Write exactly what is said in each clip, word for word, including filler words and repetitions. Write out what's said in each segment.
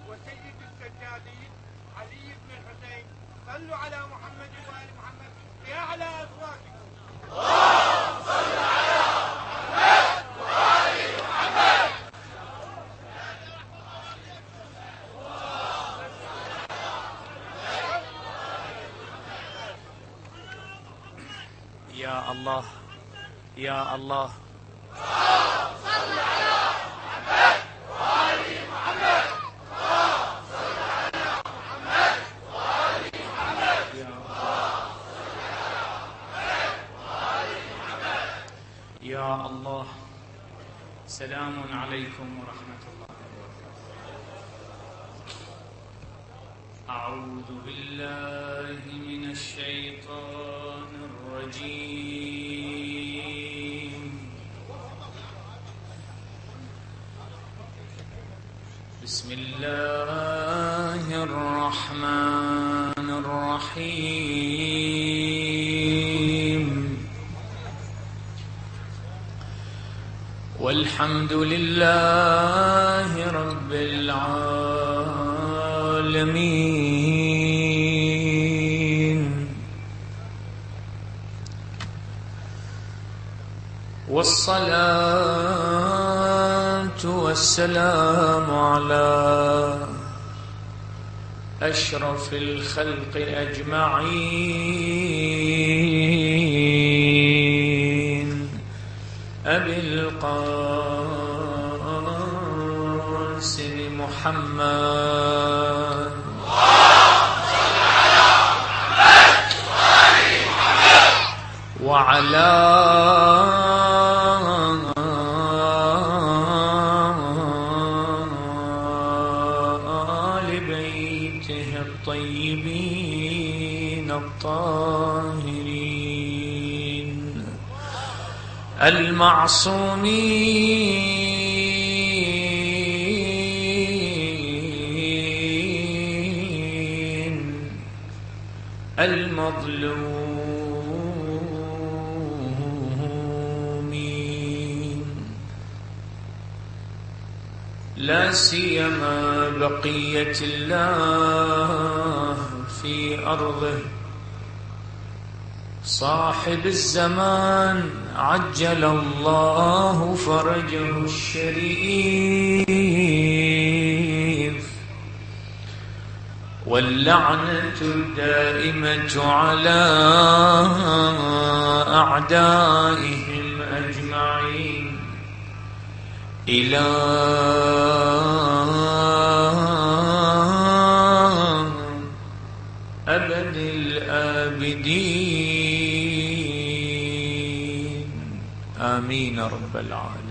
وسيد السجادين علي بن الحسين. صلوا على محمد وآل محمد بأعلى أصواتكم. اللهم صل على محمد وآل محمد. يا الله يا الله. صل على محمد وآل محمد. صل على محمد وآل محمد. يا الله. سلام عليكم ورحمة الله وبركاته. أعوذ بالله من الشيطان الرجيم. بسم الله الرحمن الرحيم. والحمد لله رب العالمين. والصلاة والسلام على أشرف الخلق أجمعين أبي القاسم محمد وعلى آل بيته الطيبين الطاهرين المعصومين المظلومين، لا سيما بقية الله في أرضه صاحب الزمان عجل الله فرجه الشريف، واللعنة الدائمة على أعدائهم أجمعين إلى أبد الآبدين. آمين رب العالمين.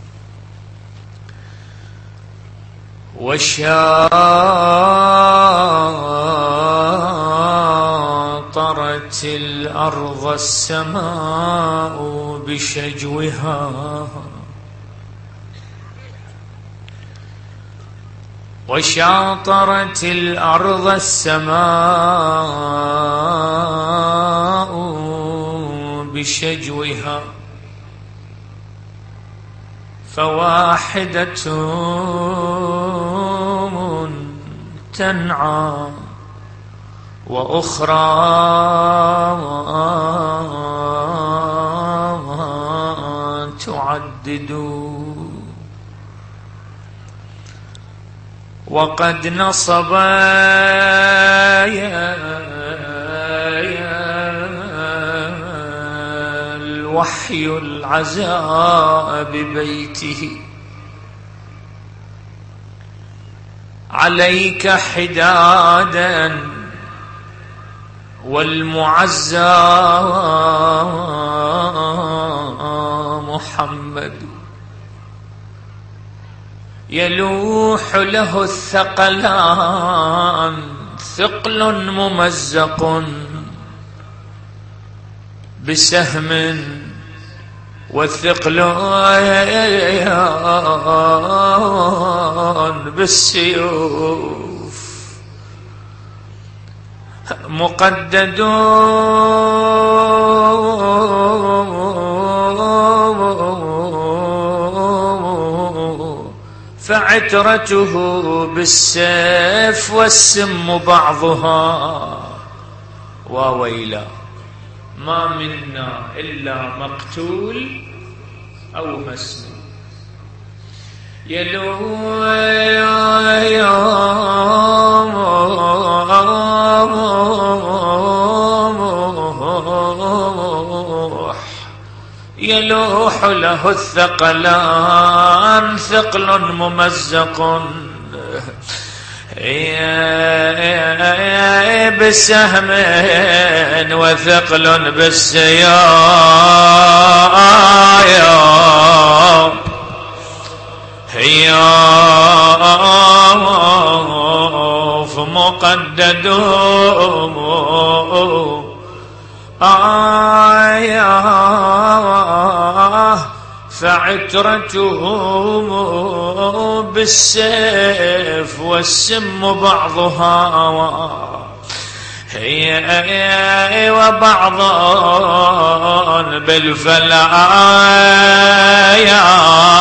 وشاطرت الأرض السماء بشجوها، وشاطرت الأرض السماء بشجوها، فواحدة تنعى وأخرى تعدد، وقد نصب الوحي العزاء ببيته عليك حدادا، والمعزى محمد يلوح له الثقلان، ثقل ممزق بسهم، والثقل بالسيوف، مقدد فعترته بالسيف والسم بعضها. وويلا ما منا إلا مقتول أو مسموم. يلوح يلوح له الثقلان ثقل ممزق بسهم وثقل بالسياف. هياف مقدد آياه فعترته بالسيف والسم بعضها. هي وبعض بالفلايا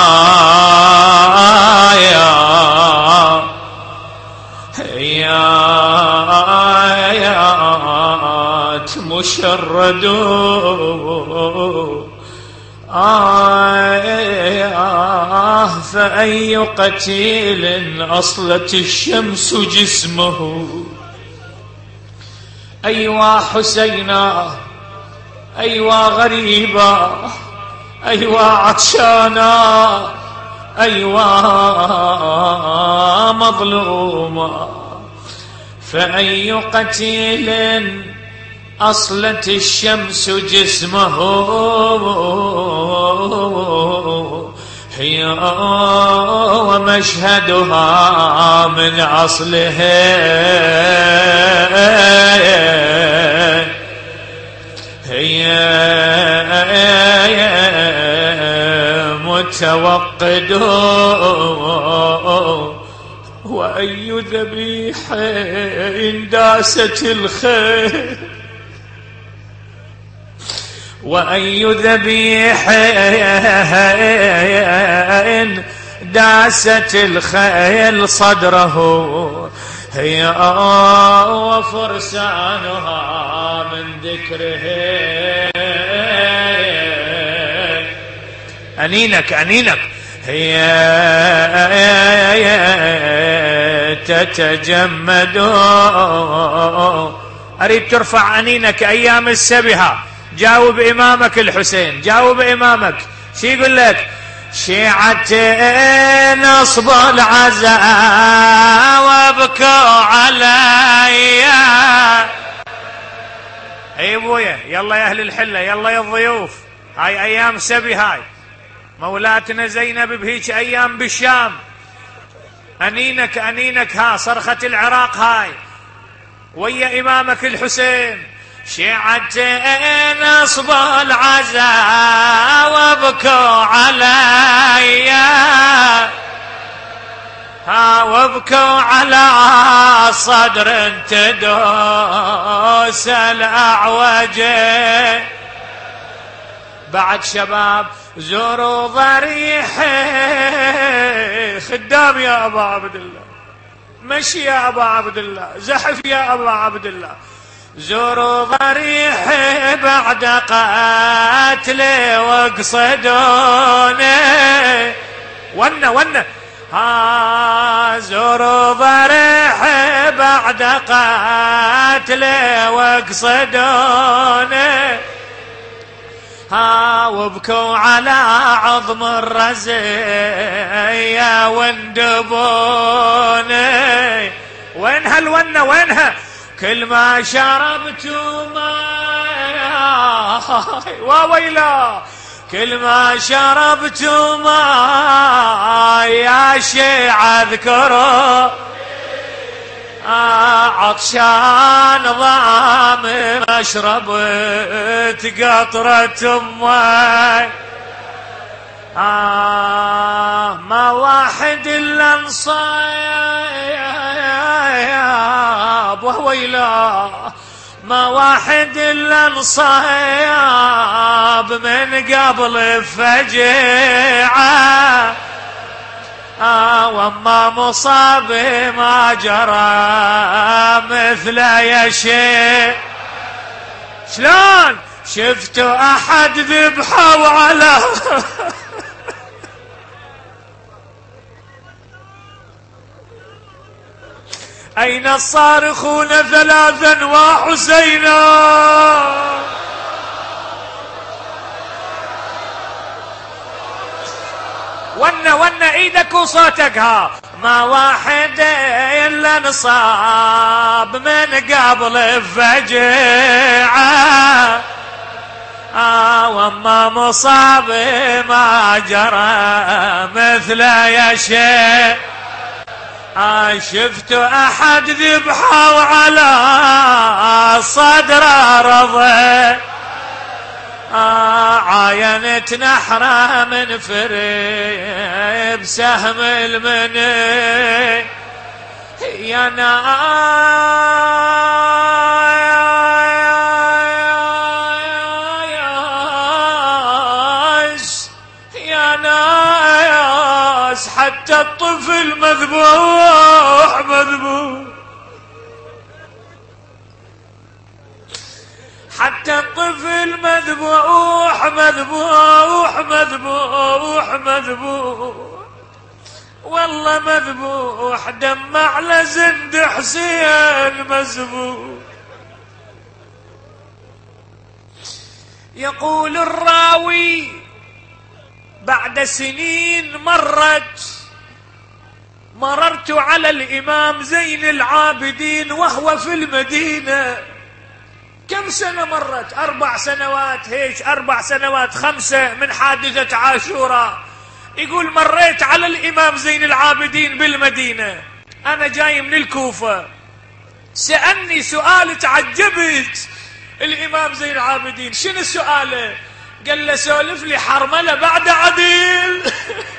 آيات مشرد آه فأي قتيل أصلت الشمس جسمه. أيوا حسينا أيوا غريبا أيوا عطشانا أيوا مظلوما. فأي قتيل أصلت الشمس جسمه هي ومشهدها من أصله هي متوقد. وأي ذبيح داست الخيل وأي ذبيح داست الخيل صدره هي وفرسانها من ذكره. أنينك أنينك هي تتجمد. أريد ترفع أنينك أيام السبها. جاوب إمامك الحسين جاوب إمامك شي يقول لك؟ شيعتين نصب العزاء وابكوا علي. اي ابويا يلا يا اهل الحله يلا يا الضيوف. هاي ايام سبي هاي مولاتنا زينب بهيك ايام بالشام. انينك انينك ها صرخة العراق هاي ويا امامك الحسين. شيعتين نصب العزاء وابكوا علي ها وابكوا على صدر تدوس الاعوج. بعد شباب زوروا ضريحي خدام يا ابا عبد الله مشي يا ابا عبد الله زحف يا ابا عبد الله. زوروا ضريحي بعد قتلي واقصدوني ونا ونا ها زوروا ضريحي بعد قتلي واقصدوني ها وابكوا على عظم الرزية واندبوني. وينها الونة وينها؟ كل ما شربت ماء وويلا كل ما شربت ماء يا شيعة اذكره عطشان ضام ما شربت قطرة ماء. آه ما واحد الا انصاب وويلا ما واحد الا انصاب من قبل فجيعة آه وما مصاب ما جرى مثل يا شيء. شلون شفت احد ذبحوا على اين الصارخون ثلاثا وحسينا. ون ون ايدك وصوتك ها. ما واحد الا نصاب من قبل الفجيعة آه وما مصاب ما جرى مثل يا شيء. آه شفت احد ذبحوا على صدر رضي آه عاينت نحره من فري بسهم المني يا ناس يا ناس حتى الطفل مذبوح مذبوح حتى الطفل مذبوح مذبوح مذبوح مذبوح والله مذبوح دم على زند حسين مذبوح. يقول الراوي بعد سنين مرت مررت على الإمام زين العابدين وهو في المدينة. كم سنة مرت؟ أربع سنوات هيك أربع سنوات خمسة من حادثة عاشوراء. يقول مريت على الإمام زين العابدين بالمدينة أنا جاي من الكوفة. سألني سؤال تعجبت الإمام زين العابدين. شنو سؤاله؟ قال له سولف لي حرملة بعد عديل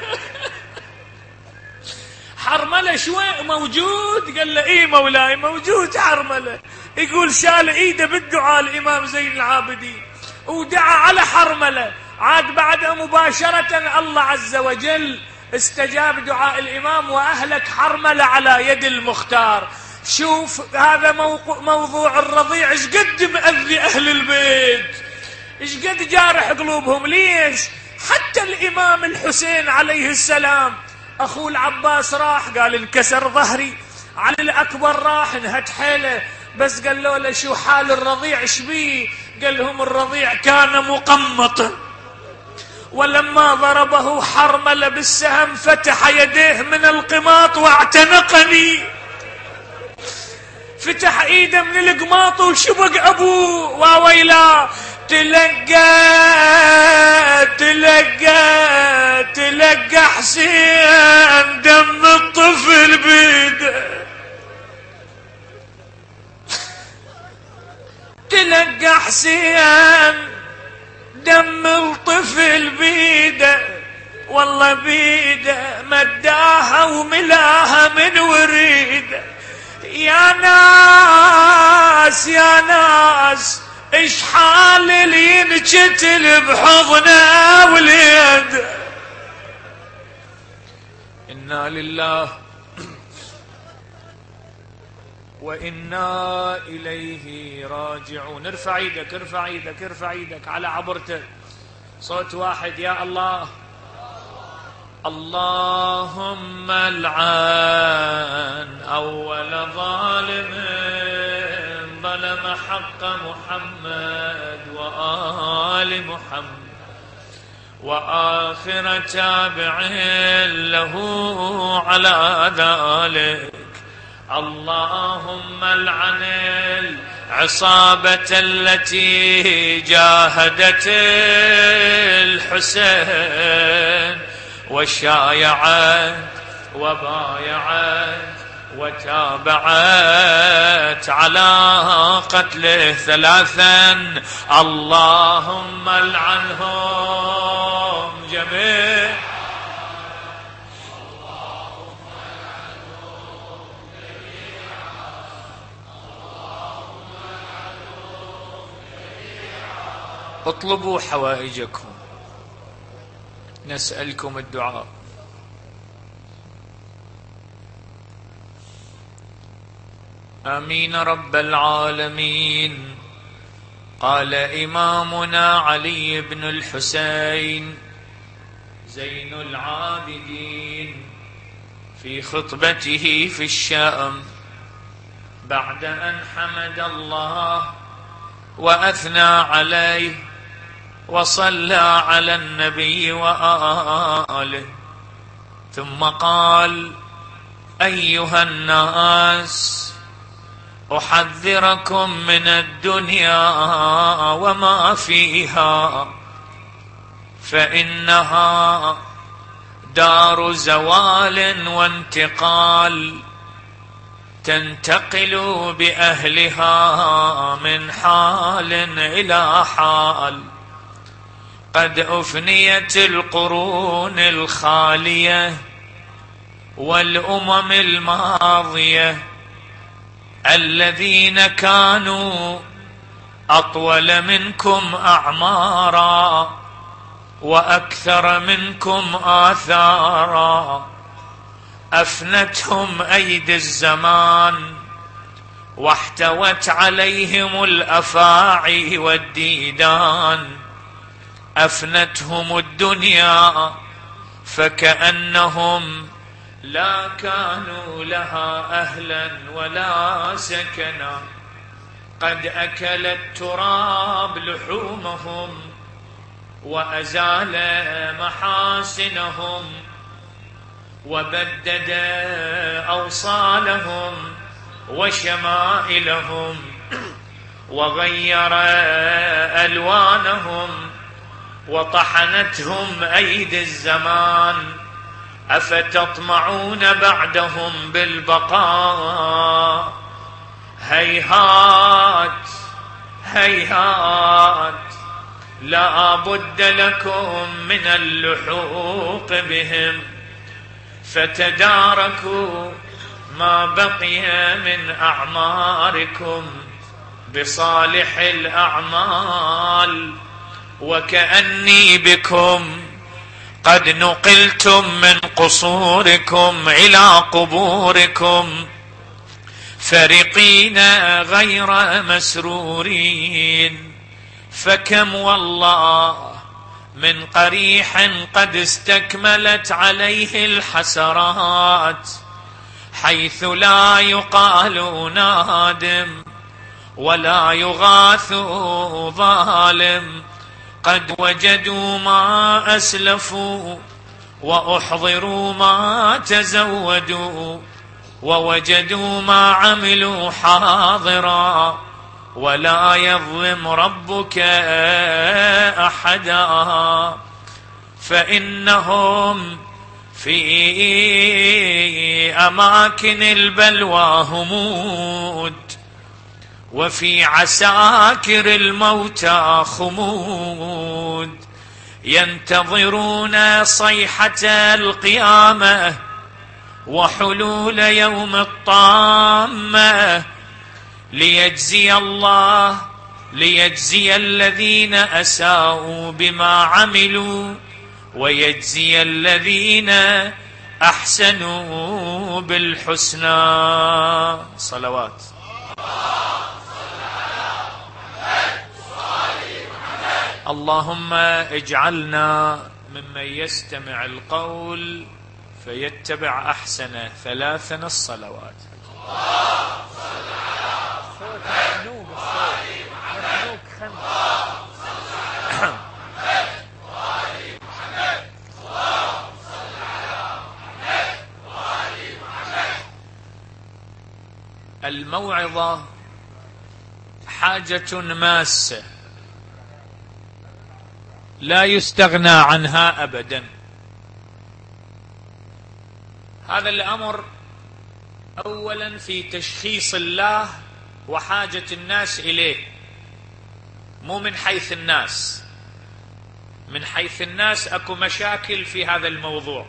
حرملة شوي موجود؟ قال له ايه مولاي موجود حرملة. يقول شال ايده بالدعاء الامام زين العابدين ودعا على حرملة. عاد بعدها مباشرة الله عز وجل استجاب دعاء الامام واهلك حرملة على يد المختار. شوف هذا موضوع الرضيع ايش قد مأذي اهل البيت ايش قد جارح قلوبهم. ليش؟ حتى الامام الحسين عليه السلام اخوه العباس راح قال انكسر ظهري، علي الاكبر راح انهت حيله، بس قال له شو حال الرضيع ايش بيه؟ قال لهم الرضيع كان مقمطا ولما ضربه حرملة بالسهم فتح يديه من القماط واعتنقني. فتح ايده من القماط وشبق ابوه وويلا. تلقى تلقى تلقى حسين دم الطفل بيده. تلقى حسين دم الطفل بيده والله بيده مداها وملاها من وريده. يا ناس يا ناس ايش حال اللي ينشتل بحضنه واليد. انا لله وانا اليه راجعون. ارفع ايدك ارفع ايدك ارفع ايدك على عبرتك صوت واحد يا الله. اللهم العن اول ظالم ظلم حق محمد وآل محمد وآخر تابع له على ذلك. اللهم العن العصابة التي جاهدت الحسين وشايعت وبايعت وتابعت على قتله ثلاثا. اللهم العنهم جميعا. اطلبوا حوائجكم نسألكم الدعاء. آمين رب العالمين. قال إمامنا علي بن الحسين زين العابدين في خطبته في الشام بعد أن حمد الله وأثنى عليه وصلى على النبي وآله، ثم قال: أيها الناس، أحذركم من الدنيا وما فيها، فإنها دار زوال وانتقال، تنتقل بأهلها من حال إلى حال. قد أفنيت القرون الخالية والأمم الماضية الذين كانوا أطول منكم أعمارا وأكثر منكم آثارا، أفنتهم أيدي الزمان واحتوت عليهم الأفاعي والديدان، أفنتهم الدنيا فكأنهم لا كانوا لها أهلا ولا سكنا، قد أكل التراب لحومهم وأزال محاسنهم وبدد أوصالهم وشمائلهم وغير ألوانهم وطحنتهم أيدي الزمان، أفتطمعون بعدهم بالبقاء؟ هيهات هيهات، لا بد لكم من اللحوق بهم، فتداركوا ما بقي من أعماركم بصالح الأعمال، وكأني بكم قد نقلتم من قصوركم إلى قبوركم فرقين غير مسرورين. فكم والله من قريح قد استكملت عليه الحسرات، حيث لا يقال نادم ولا يغاث ظالم، قد وجدوا ما أسلفوا وأحضروا ما تزودوا، ووجدوا ما عملوا حاضرا، ولا يظلم ربك أحدا. فإنهم في أماكن البلوى همود، وفي عساكر الموتى خمود، ينتظرون صيحة القيامة وحلول يوم الطامة، ليجزي الله ليجزي الذين أساءوا بما عملوا ويجزي الذين أحسنوا بالحسنى. صلوات. اللهم اجعلنا ممن يستمع القول فيتبع أحسنه. ثلاثا الصلوات. الموعظة حاجة ماسة لا يستغنى عنها أبدا. هذا الأمر أولا في تشخيص الله وحاجة الناس إليه، مو من حيث الناس. من حيث الناس أكو مشاكل في هذا الموضوع.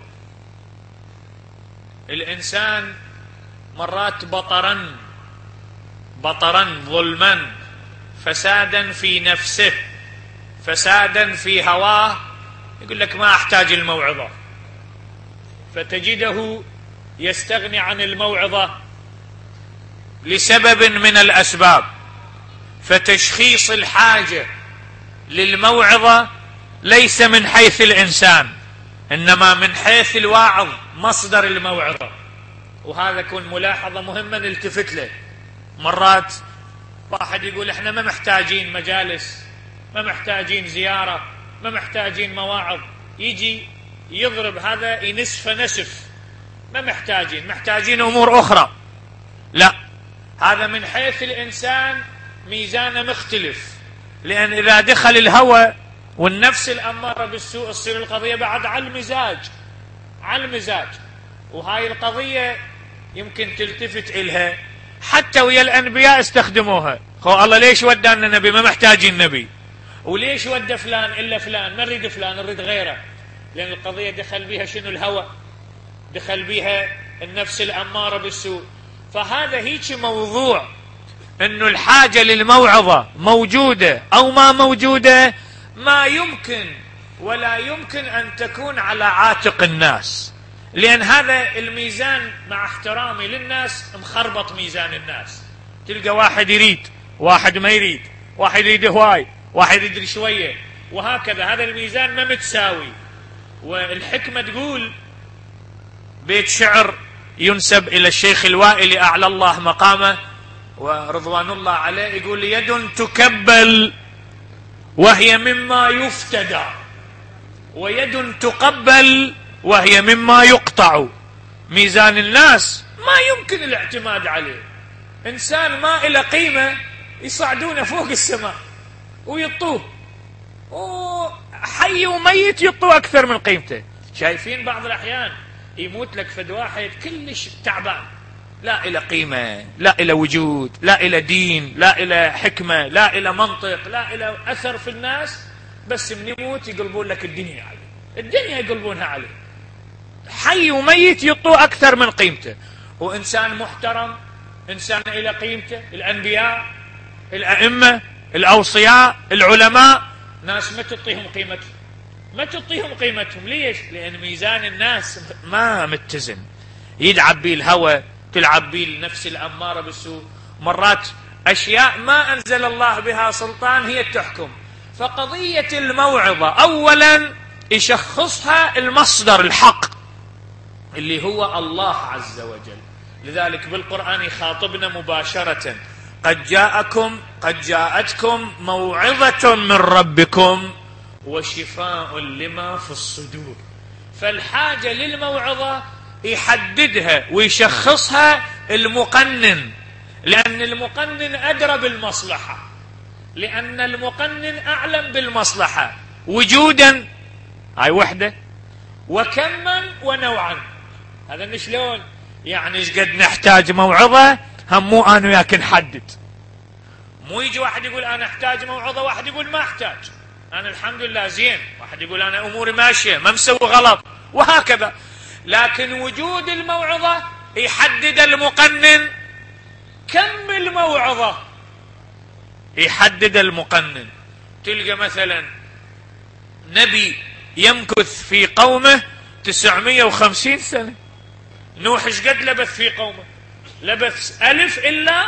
الإنسان مرات بطرا بطرا ظلما، فسادا في نفسه، فسادا في هواه، يقول لك ما أحتاج الموعظة، فتجده يستغني عن الموعظة لسبب من الأسباب، فتشخيص الحاجة للموعظة ليس من حيث الإنسان، إنما من حيث الواعظ مصدر الموعظة. وهذا يكون ملاحظة مهمة نلتفت له. مرات واحد يقول احنا ما محتاجين مجالس، ما محتاجين زيارة، ما محتاجين مواعظ، يجي يضرب هذا ينسف نسف، ما محتاجين، محتاجين أمور أخرى. لا، هذا من حيث الإنسان ميزانه مختلف، لأن إذا دخل الهوى والنفس الأمارة بالسوء تصير القضية بعد على المزاج، على المزاج. وهاي القضية يمكن تلتفت إلها حتى ويا الأنبياء استخدموها. خو الله ليش ودانا نبي؟ ما محتاجين نبي. وليش ودى فلان إلا فلان؟ ما نريد فلان، نريد غيره، لأن القضية دخل بها شنو؟ الهوى، دخل بها النفس الأمارة بالسوء. فهذا هيك موضوع انه الحاجة للموعظة موجودة او ما موجودة، ما يمكن ولا يمكن ان تكون على عاتق الناس، لان هذا الميزان مع احترامي للناس مخربط ميزان الناس. تلقى واحد يريد، واحد ما يريد، واحد يريد هواي، واحد يدري شوية، وهكذا. هذا الميزان ما متساوي. والحكمة تقول بيت شعر ينسب الى الشيخ الوائلي اعلى الله مقامه ورضوان الله عليه، يقول يد تكبل وهي مما يفتدى، ويد تقبل وهي مما يقطع. ميزان الناس ما يمكن الاعتماد عليه. انسان ما إلى قيمة يصعدونه فوق السماء ويطوه، وحي وميت يطوه اكثر من قيمته. شايفين بعض الاحيان يموت لك فد واحد كلش تعبان، لا إلى قيمة، لا إلى وجود، لا إلى دين، لا إلى حكمة، لا إلى منطق، لا إلى أثر في الناس، بس من يموت يقلبون لك الدنيا عليه، الدنيا يقلبونها عليه. حي وميت يطوه أكثر من قيمته. وإنسان محترم، إنسان إلى قيمته، الأنبياء، الأئمة، الأوصياء، العلماء، ناس ما تعطيهم قيمتهم، ما تعطيهم قيمتهم. ليش؟ لأن ميزان الناس ما متزن، يلعب به الهوى، تلعب به النفس الأمارة بالسوء. مرات أشياء ما أنزل الله بها سلطان هي تحكم. فقضية الموعظة أولا يشخصها المصدر الحق اللي هو الله عز وجل. لذلك بالقرآن يخاطبنا مباشرة: قد جاءكم قد جاءتكم موعظة من ربكم وشفاء لما في الصدور. فالحاجة للموعظة يحددها ويشخصها المقنن، لأن المقنن أدرى بالمصلحة، لأن المقنن أعلم بالمصلحة وجودا، هاي وحدة، وكما ونوعا. هذا شلون يعني؟ ايش قد نحتاج موعظة؟ هم مو أنا وياك نحدد. مو يجي واحد يقول أنا أحتاج موعظة، واحد يقول ما أحتاج، أنا الحمد لله زين، واحد يقول أنا أموري ماشية ما مسوي غلط، وهكذا. لكن وجود الموعظة يحدد المقنن. كم الموعظة يحدد المقنن. تلقى مثلا نبي يمكث في قومه تسعمائة وخمسين سنة. نوح ايش قد لبث في قومه؟ لبث ألف إلا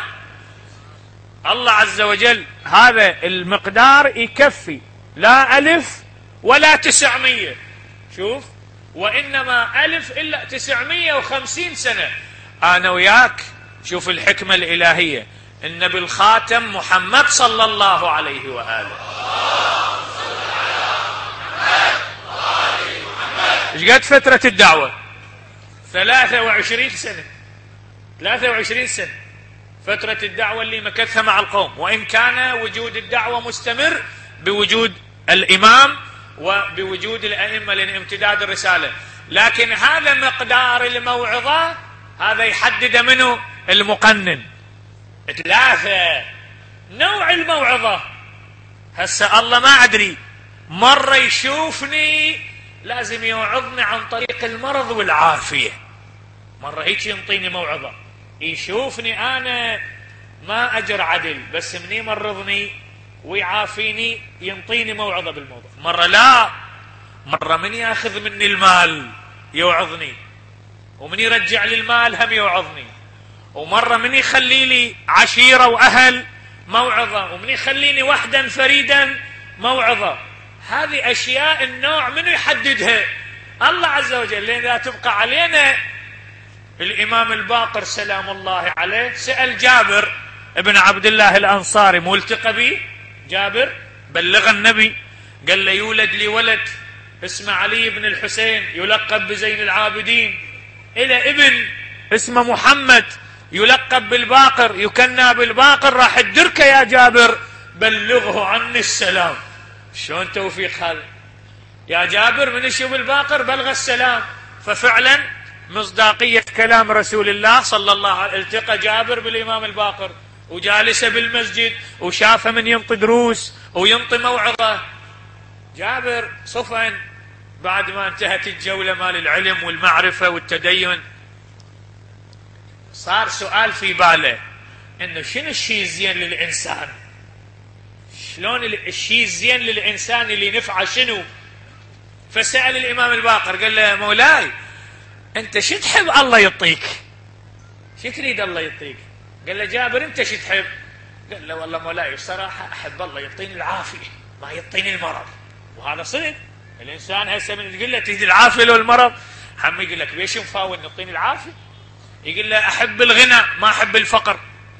الله عز وجل. هذا المقدار يكفي، لا ألف ولا تسعمية. شوف، وإنما ألف إلا تسعمائة وخمسين سنة. أنا وياك شوف الحكمة الإلهية. النبي الخاتم محمد صلى الله عليه وآله، ايش قد فترة الدعوة؟ ثلاثة وعشرين سنة. ثلاثة وعشرين سنة فترة الدعوة اللي مكثها مع القوم، وإن كان وجود الدعوة مستمر بوجود الإمام وبوجود الأئمة لأن امتداد الرسالة. لكن هذا مقدار الموعظة، هذا يحدد منه المقنن. ثلاثة نوع الموعظة. هسه الله ما أدري، مرة يشوفني لازم يوعظني عن طريق المرض والعافية، مرة هيك ينطيني موعظة. يشوفني أنا ما أجر عدل، بس مني يمرضني ويعافيني ينطيني موعظة بالموضوع. مرة لا، مرة من ياخذ مني المال يوعظني، ومن يرجع لي المال هم يوعظني، ومرة من يخلي لي عشيرة وأهل موعظة، ومن يخليني وحدا فريدا موعظة. هذه أشياء النوع منو يحددها؟ الله عز وجل. لأن لا تبقى علينا. الإمام الباقر سلام الله عليه سأل جابر ابن عبد الله الأنصاري، ملتقى به جابر، بلغ النبي، قال له يولد لي ولد اسمه علي بن الحسين يلقب بزين العابدين، إلى ابن اسمه محمد يلقب بالباقر يكنى بالباقر، راح الدركة يا جابر بلغه عني السلام. شلون توفيق هذا يا جابر؟ من يشوف الباقر بلغ السلام. ففعلا مصداقية كلام رسول الله صلى الله عليه وسلم. التقى جابر بالإمام الباقر وجالسه بالمسجد وشافه من ينطي دروس وينطي موعظة. جابر صفا بعد ما انتهت الجولة مال العلم والمعرفة والتدين، صار سؤال في باله انه شنو الشيء الزين للإنسان؟ شلون الشيء الزين للإنسان اللي نفعه شنو؟ فسأل الإمام الباقر قال له مولاي انت شو تحب الله يعطيك؟ شو تريد الله يعطيك؟ قال له جابر انت شو تحب؟ قال له والله مولاي الصراحة احب الله يعطيني العافية ما يعطيني المرض. وهذا صدق. الانسان هسه من تقول له تريد العافية لو المرض، حم يقول لك ليش مفاول يعطيني العافية؟ يقول له احب الغنى ما احب الفقر،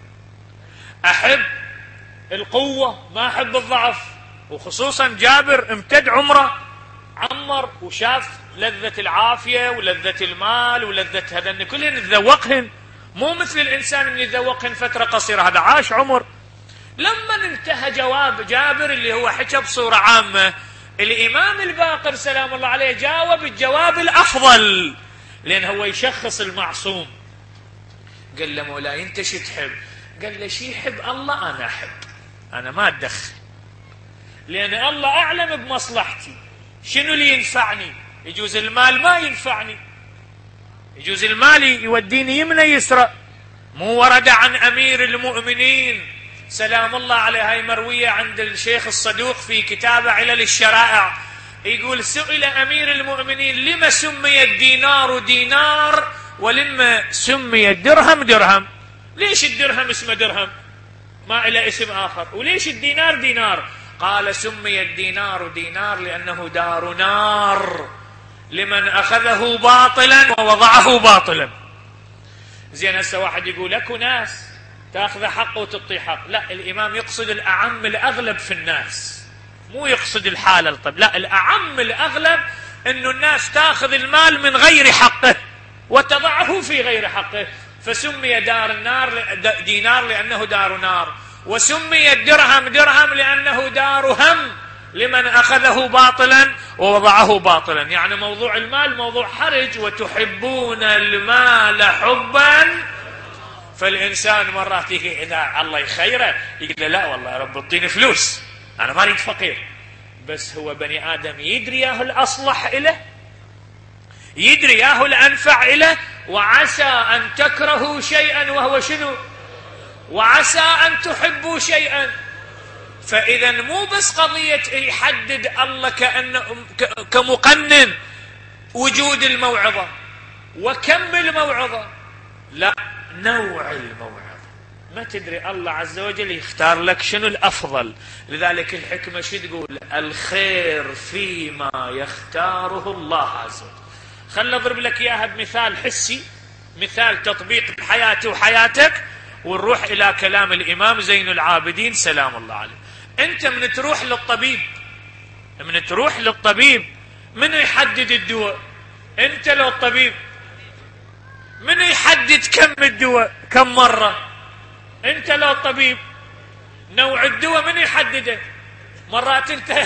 احب القوة ما احب الضعف. وخصوصا جابر امتد عمره، عمر وشاف لذة العافية ولذة المال ولذة هذا كلهن تذوقهن، مو مثل الإنسان من يتذوقهن فترة قصيرة، هذا عاش عمر. لما انتهى جواب جابر اللي هو حكى بصورة عامة، الإمام الباقر سلام الله عليه جاوب الجواب الأفضل، لأن هو يشخص المعصوم. قال له مولاي انت شو تحب؟ قال له شي يحب الله انا احب، انا ما اتدخل، لان الله اعلم بمصلحتي شنو اللي ينفعني. يجوز المال ما ينفعني، يجوز المال يوديني يمنى يسرى. مو ورد عن امير المؤمنين سلام الله عليه، هاي مرويه عند الشيخ الصدوق في كتابه علل الشرائع، يقول سئل امير المؤمنين لما سمي الدينار دينار ولما سمي الدرهم درهم؟ ليش الدرهم اسمه درهم ما إلى اسم آخر، وليش الدينار دينار؟ قال سمي الدينار دينار لأنه دار نار لمن أخذه باطلا ووضعه باطلا. زين هسه واحد يقول اكو ناس تاخذ حق وتعطي حق، لا الإمام يقصد الأعم الأغلب في الناس، مو يقصد الحالة الطب، لا الأعم الأغلب إنه الناس تاخذ المال من غير حقه وتضعه في غير حقه، فسمي دار النار دينار لأنه دار نار، وسمي الدرهم درهم لأنه دار هم لمن أخذه باطلا ووضعه باطلا. يعني موضوع المال موضوع حرج، وتحبون المال حبا، فالإنسان مرات إذا الله يخيره يقول لا والله يا رب اعطيني فلوس أنا ما أريد فقير، بس هو بني آدم يدري ياهو الأصلح إله، يدري ياهو الأنفع إله. وعسى أن تكرهوا شيئا وهو شنو؟ وعسى أن تحبوا شيئا. فإذا مو بس قضية يحدد الله كأنه كمقنن وجود الموعظة وكم الموعظة، لا نوع الموعظة. ما تدري الله عز وجل يختار لك شنو الأفضل. لذلك الحكمة شو تقول؟ الخير فيما يختاره الله عز وجل. خل أضرب لك إياها بمثال حسي، مثال تطبيق بحياتي وحياتك، ونروح إلى كلام الإمام زين العابدين سلام الله عليه. أنت من تروح للطبيب، من تروح للطبيب من يحدد الدواء؟ أنت لو الطبيب من يحدد كم الدواء كم مرة؟ أنت لو الطبيب نوع الدواء من يحدده؟ مرات أنت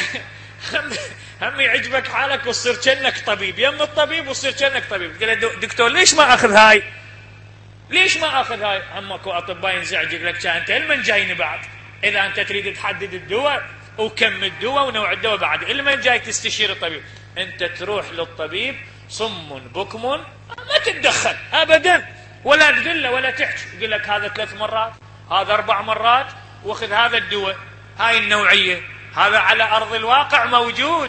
هم يعجبك حالك وتصير كأنك طبيب يم الطبيب وتصير كأنك طبيب، تقول له دكتور ليش ما أخذ هاي؟ ليش ما أخذ هاي؟ هم اكو أطباء ينزعج يقول لك أنت المن جايني بعد، إذا أنت تريد تحدد الدواء وكم الدواء ونوع الدواء بعد المن جاي تستشير الطبيب. أنت تروح للطبيب صم بكم ما تتدخل أبدا، ولا تقول له ولا تحكي، يقول لك هذا ثلاث مرات هذا أربع مرات واخذ هذا الدواء هاي النوعية، هذا على أرض الواقع موجود.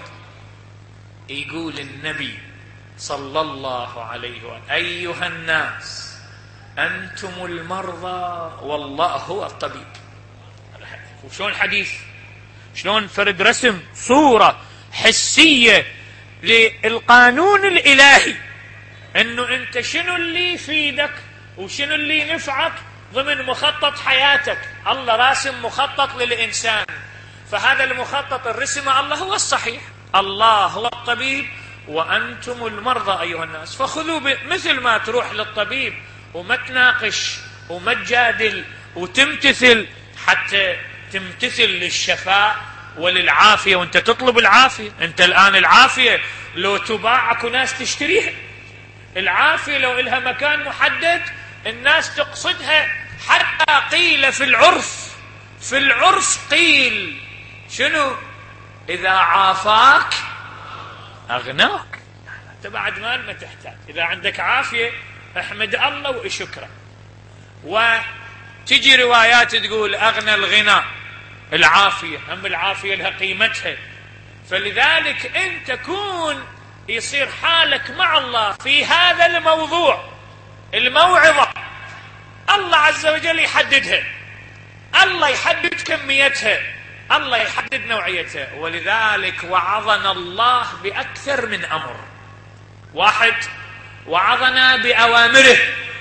يقول النبي صلى الله عليه وسلم أيها الناس أنتم المرضى والله هو الطبيب. وشلون الحديث؟ شلون فرد رسم صورة حسية للقانون الإلهي، أنه أنت شنو اللي يفيدك وشنو اللي ينفعك ضمن مخطط حياتك. الله راسم مخطط للإنسان، فهذا المخطط الرسم الله هو الصحيح. الله هو الطبيب وأنتم المرضى أيها الناس. فخذوا مثل ما تروح للطبيب وما تناقش وما تجادل وتمتثل حتى تمتثل للشفاء وللعافية، وانت تطلب العافية. انت الآن العافية لو تباع اكو ناس تشتريها، العافية لو إلها مكان محدد الناس تقصدها. حتى قيل في العرف، في العرف قيل شنو؟ إذا عافاك أغناك. أنت بعد مال ما تحتاج، إذا عندك عافية احمد الله واشكره. وتجي روايات تقول أغنى الغنى العافية، هم العافية لها قيمتها. فلذلك أنت كون يصير حالك مع الله في هذا الموضوع، الموعظة الله عز وجل يحددها، الله يحدد كميتها، الله يحدد نوعيتها. ولذلك وعظنا الله بأكثر من أمر. واحد، وعظنا بأوامره،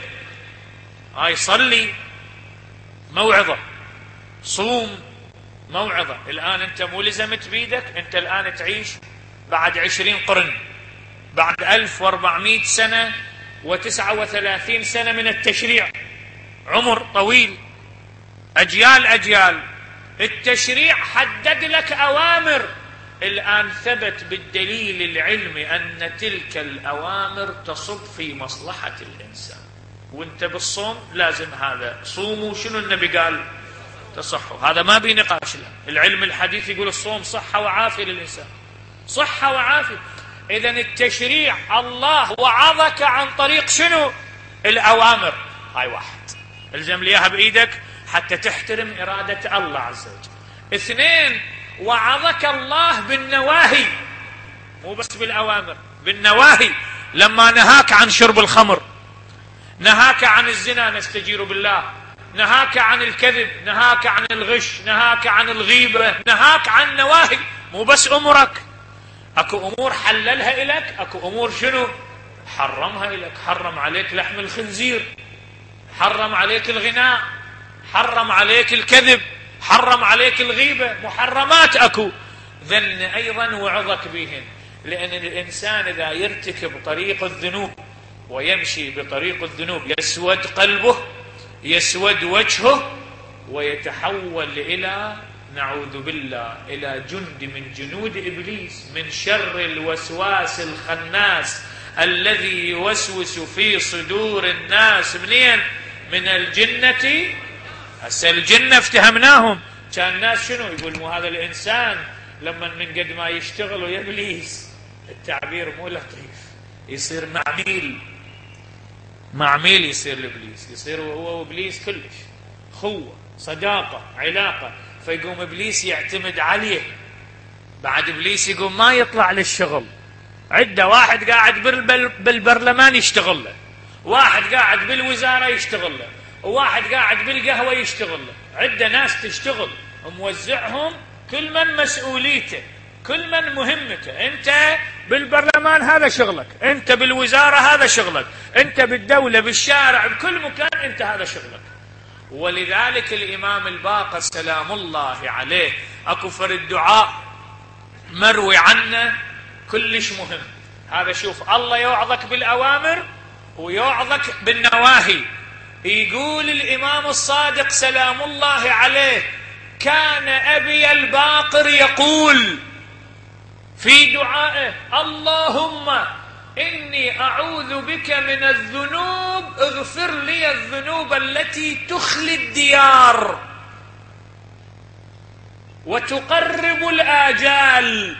هاي صلي موعظة، صوم موعظة. الآن أنت مو لزمت بيدك، أنت الآن تعيش بعد عشرين قرن، بعد ألف واربعمائة سنة وتسعة وثلاثين سنة من التشريع، عمر طويل، أجيال أجيال. التشريع حدد لك أوامر. الآن ثبت بالدليل العلمي أن تلك الأوامر تصب في مصلحة الإنسان. وانت بالصوم لازم هذا، صوموا شنو النبي قال؟ تصحوا. هذا ما بي نقاش. العلم الحديث يقول الصوم صحة وعافية للإنسان، صحة وعافية. إذن التشريع الله وعظك عن طريق شنو؟ الأوامر. هاي واحد الزم لي اياها بإيدك حتى تحترم إرادة الله عز وجل. اثنين، وعظك الله بالنواهي، مو بس بالأوامر، بالنواهي. لما نهاك عن شرب الخمر، نهاك عن الزنا نستجير بالله، نهاك عن الكذب، نهاك عن الغش، نهاك عن الغيبة، نهاك عن نواهي. مو بس أمرك، أكو أمور حللها إلك، أكو أمور شنو حرمها إلك. حرم عليك لحم الخنزير، حرم عليك الغناء، حرم عليك الكذب، حرم عليك الغيبة. محرمات أكو. ذن أيضا وعظك بهن، لأن الإنسان إذا يرتكب طريق الذنوب ويمشي بطريق الذنوب يسود قلبه، يسود وجهه، ويتحول إلى، نعوذ بالله، إلى جند من جنود إبليس، من شر الوسواس الخناس الذي يوسوس في صدور الناس. منين؟ من الجنة. هسه الجنة افتهمناهم. كان الناس شنو يقول؟ مو هذا الإنسان لما من قد ما يشتغل ويا إبليس، التعبير مو لطيف، يصير معميل. معميل يصير لإبليس، يصير هو وإبليس كلش خوة، صداقة، علاقة. فيقوم إبليس يعتمد عليه. بعد إبليس يقوم ما يطلع للشغل. عدة واحد قاعد بالبرلمان يشتغل له، واحد قاعد بالوزارة يشتغل له، وواحد قاعد بالقهوة يشتغل له. عدة ناس تشتغل، موزعهم كل من مسؤوليته، كل من مهمته. أنت بالبرلمان هذا شغلك، أنت بالوزارة هذا شغلك، أنت بالدولة بالشارع بكل مكان أنت هذا شغلك. ولذلك الإمام الباقر سلام الله عليه أكو فرد دعاء مروي عنه كلش مهم. هذا شوف، الله يوعظك بالأوامر ويوعظك بالنواهي. يقول الإمام الصادق سلام الله عليه: كان أبي الباقر يقول في دعائه: اللهم إني أعوذ بك من الذنوب، اغفر لي الذنوب التي تخلي الديار وتقرب الآجال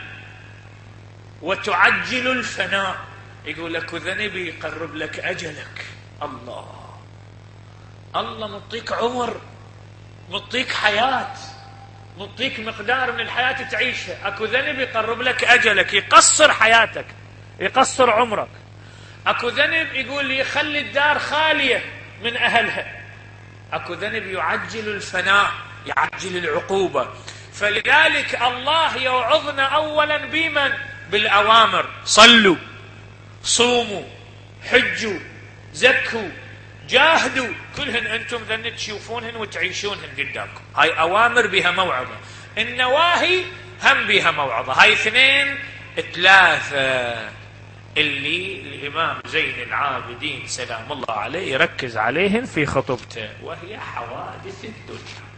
وتعجل الفناء. يقول لك ذنبي يقرب لك أجلك. الله الله مطيك عمر، مطيك حياة، مطيك مقدار من الحياة تعيشها. أكو ذنب يقرب لك أجلك، يقصر حياتك، يقصر عمرك. أكو ذنب يقول لي يخلي الدار خالية، من أهلها. أكو ذنب يعجل الفناء، يعجل العقوبة. فلذلك الله يوعظنا أولا بمن؟ بالأوامر. صلوا، صوموا، حجوا، زكوا، جاهدوا، كلهن أنتم ذن تشوفونهن وتعيشونهن قدامكم. هاي أوامر بها موعظة. النواهي هم بها موعظة. هاي اثنين ثلاثة اللي الإمام زين العابدين سلام الله عليه يركز عليهن في خطبته، وهي حوادث الدنيا.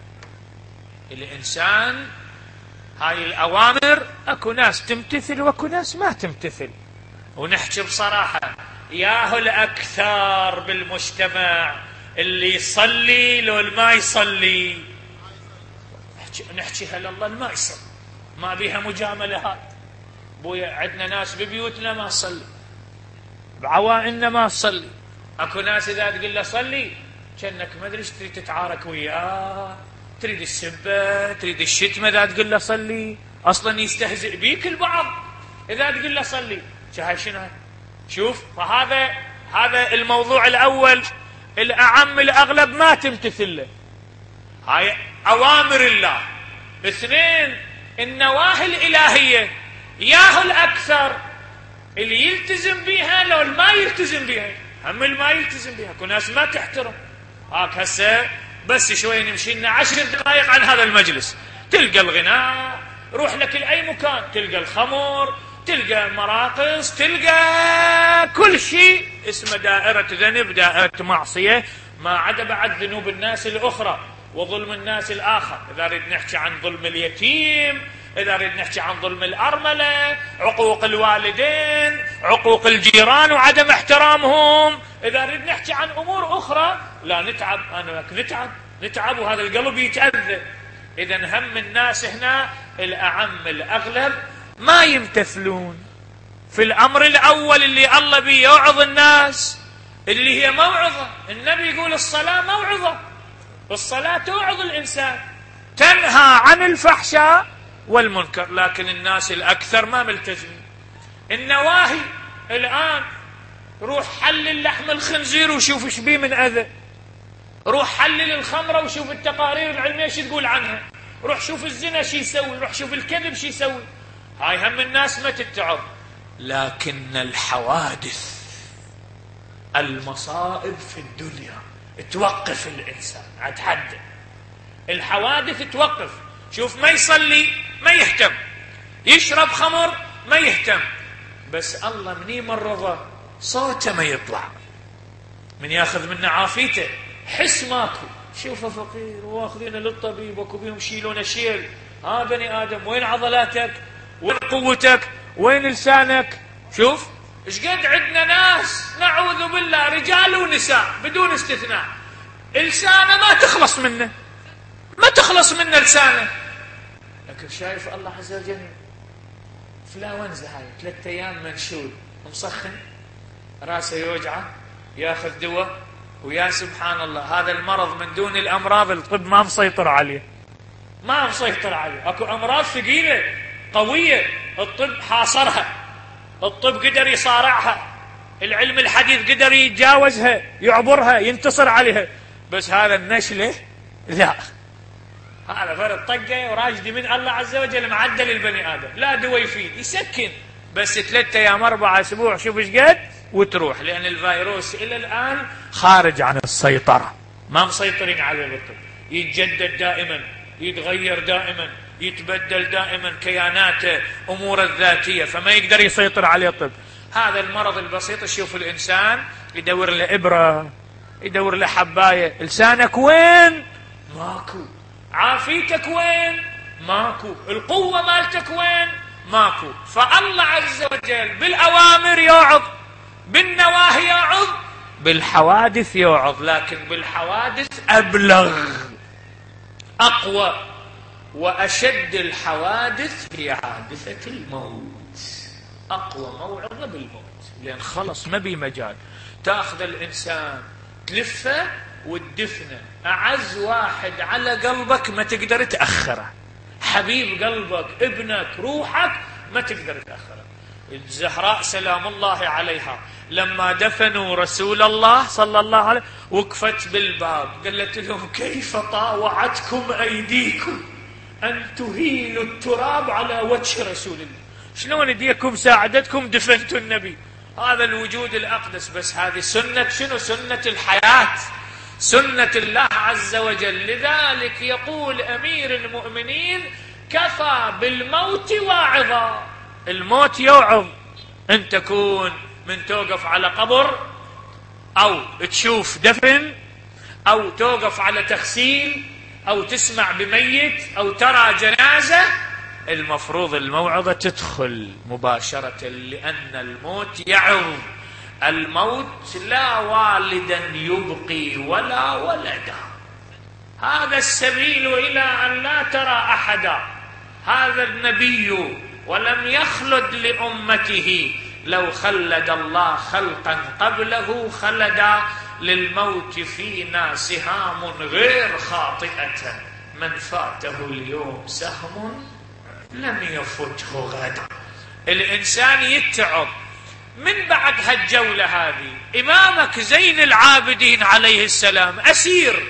الإنسان هاي الأوامر أكو ناس تمتثل وأكو ناس ما تمتثل. ونحكي بصراحة، ياهو الأكثر بالمجتمع اللي يصلي لو ما يصلي. نحكي هلا الله ما يصلي، ما بيها مجاملات. بويا عندنا ناس ببيوتنا ما تصلي، بعوائلنا ما تصلي. اكو ناس اذا تقول له صلي كأنك ما ادري ايش تريد تتعارك وياه، تريد السبه، تريد الشتمه. اذا تقول له صلي اصلا يستهزئ بيك البعض. اذا تقول له صلي هاي شنو؟ شوف، فهذا هذا الموضوع الاول. الاعم الاغلب ما تمتثل له، هاي اوامر الله. اثنين، النواهي الالهيه، ياهو الاكثر اللي يلتزم بها لو ما يلتزم بها. هم اللي ما يلتزم بها اكو ناس ما تحترم. هاك هسه بس شوي نمشي لنا عشر دقائق عن هذا المجلس تلقى الغناء، روح لك لاي مكان تلقى الخمر، تلقى مراقص، تلقى كل شيء اسمه دائرة ذنب، دائرة معصية، ما عدا بعد ذنوب الناس الأخرى وظلم الناس الآخر. إذا نريد نحكي عن ظلم اليتيم، إذا نريد نحكي عن ظلم الأرملة، عقوق الوالدين، عقوق الجيران وعدم احترامهم، إذا نريد نحكي عن أمور أخرى لا نتعب. أنا نتعب نتعب وهذا القلب يتأذى. إذا هم الناس هنا الأعم الأغلب ما يمتثلون في الأمر الأول اللي الله بيه يوعظ الناس، اللي هي موعظة. النبي يقول الصلاة موعظة، الصلاة توعظ الإنسان، تنهى عن الفحشاء والمنكر. لكن الناس الأكثر ما ملتزمين. النواهي الآن، روح حلل لحم الخنزير وشوف ايش بيه من أذى، روح حلل الخمرة وشوف التقارير العلمية ايش تقول عنها، روح شوف الزنا شي يسوي، روح شوف الكذب شي يسوي. هاي هم الناس ما تتعظ. لكن الحوادث، المصائب في الدنيا توقف الإنسان عاد حد. الحوادث توقف. شوف، ما يصلي ما يهتم، يشرب خمر ما يهتم، بس الله من يمرضه صوته ما يطلع، من ياخذ منه عافيته حس ماكو. شوفه فقير واخذينه للطبيب وكو بيهم يشيلونه شيل. ها بني آدم، وين عضلاتك؟ وين قوتك؟ وين لسانك؟ شوف ايش قد عندنا ناس نعوذ بالله، رجال ونساء بدون استثناء، لسانه ما تخلص منه، ما تخلص منه لسانه. لكن شايف الله عز وجل فلاونزا هاي ثلاثة ايام منشول مصخن، راسه يوجعه، ياخذ دواء، ويا سبحان الله هذا المرض من دون الامراض الطب ما مسيطر عليه، ما مسيطر عليه. اكو امراض ثقيله قويه الطب حاصرها، الطب قدر يصارعها، العلم الحديث قدر يتجاوزها، يعبرها، ينتصر عليها. بس هذا النشله لا، هذا فرد طقه وراجدي من الله عز وجل معدل البني ادم، لا دواء يفيد، يسكن بس ثلاثة ايام اربعة اسبوع شوف ايش قد وتروح. لان الفيروس الى الان خارج عن السيطره، ما مسيطرين عليه بالطب، يتجدد دائما، يتغير دائما، يتبدل دائما كياناته، اموره الذاتيه، فما يقدر يسيطر عليه الطب. هذا المرض البسيط يشوف الانسان يدور له ابره، يدور له حبايه. لسانك وين؟ ماكو. عافيتك وين؟ ماكو. القوه مالتك وين؟ ماكو. فالله عز وجل بالاوامر يوعظ، بالنواهي يوعظ، بالحوادث يوعظ. لكن بالحوادث ابلغ، اقوى واشد الحوادث هي حادثه الموت، اقوى موعظه بالموت. لان خلص ما بي مجال، تاخذ الانسان تلفه وتدفنه. اعز واحد على قلبك ما تقدر تاخره، حبيب قلبك، ابنك، روحك، ما تقدر تاخره. الزهراء سلام الله عليها لما دفنوا رسول الله صلى الله عليه وقفت بالباب قالت لهم كيف طاوعتكم أيديكم أن تهينوا التراب على وجه رسول الله؟ شلون ايديكم ساعدتكم دفنتوا النبي؟ هذا الوجود الأقدس. بس هذه سنة شنو؟ سنة الحياة، سنة الله عز وجل. لذلك يقول أمير المؤمنين كفى بالموت واعظا. الموت يوعظ، أن تكون من توقف على قبر أو تشوف دفن أو توقف على تغسيل أو تسمع بميت أو ترى جنازة، المفروض الموعظة تدخل مباشرة، لأن الموت يعظ. الموت لا والدا يبقي ولا ولدا، هذا السبيل إلى أن لا ترى أحدا. هذا النبي ولم يخلد لأمته، لو خلد الله خلقا قبله خلدا. للموت فينا سهام غير خاطئة، من فاته اليوم سهم لم يفته غدا. الإنسان يتعظ من بعد هالجولة هذه. إمامك زين العابدين عليه السلام أسير،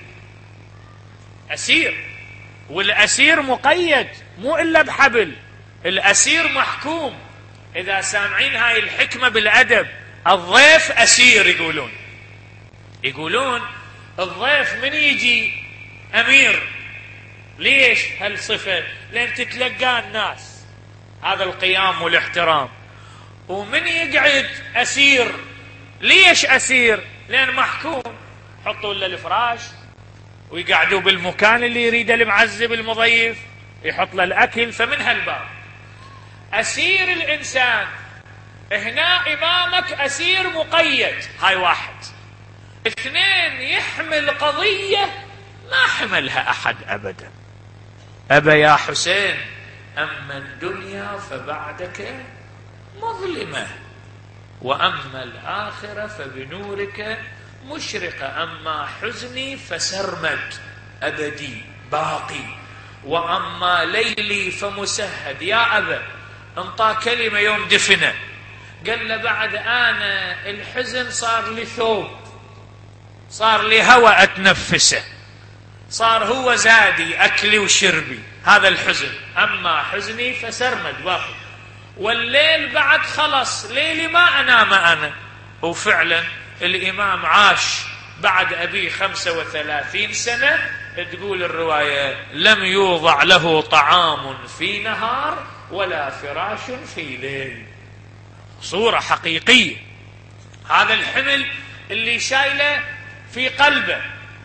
أسير، والأسير مقيد مو إلا بحبل، الأسير محكوم. إذا سامعين هاي الحكمة بالأدب، الضيف أسير. يقولون يقولون الضيف من يجي أمير. ليش هالصفة؟ لأن تتلقاه الناس، هذا القيام والاحترام. ومن يقعد أسير. ليش أسير؟ لأن محكوم، حطوا له الفراش ويقعدوا بالمكان اللي يريده المعزب المضيف، يحط له الأكل. فمن هالباب أسير الإنسان. هنا إمامك أسير مقيد، هاي واحد. اثنين، يحمل قضية ما حملها أحد أبدا. أبا يا حسين أما الدنيا فبعدك مظلمة، وأما الآخرة فبنورك مشرقة، أما حزني فسرمد أبدي باقي، وأما ليلي فمسهد. يا أبا انطى كلمة يوم دفنه، قال له بعد أنا الحزن صار لي ثوب، صار لي هواء أتنفسه، صار هو زادي أكلي وشربي، هذا الحزن. أما حزني فسرمد باقي، والليل بعد خلص ليلي ما أنام أنا. وفعلا الإمام عاش بعد أبيه خمسة وثلاثين سنة. تقول الرواية لم يوضع له طعام في نهار ولا فراش في ليل. صورة حقيقية. هذا الحمل اللي شايله في قلبه.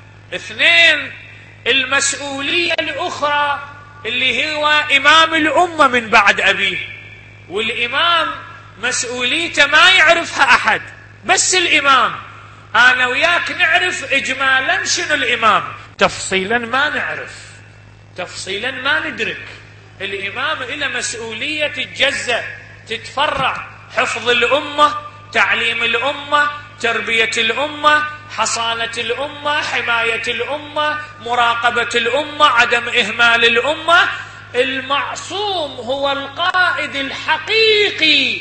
اثنين، المسؤولية الأخرى اللي هو إمام الأمة من بعد أبيه، والإمام مسؤوليته ما يعرفها أحد، بس الإمام. أنا وياك نعرف إجمالا شنو الإمام، تفصيلا ما نعرف، تفصيلا ما ندرك. الإمام إلى مسؤولية تتجزأ تتفرع: حفظ الأمة، تعليم الأمة، تربية الأمة، حصانة الأمة، حماية الأمة، مراقبة الأمة، عدم إهمال الأمة. المعصوم هو القائد الحقيقي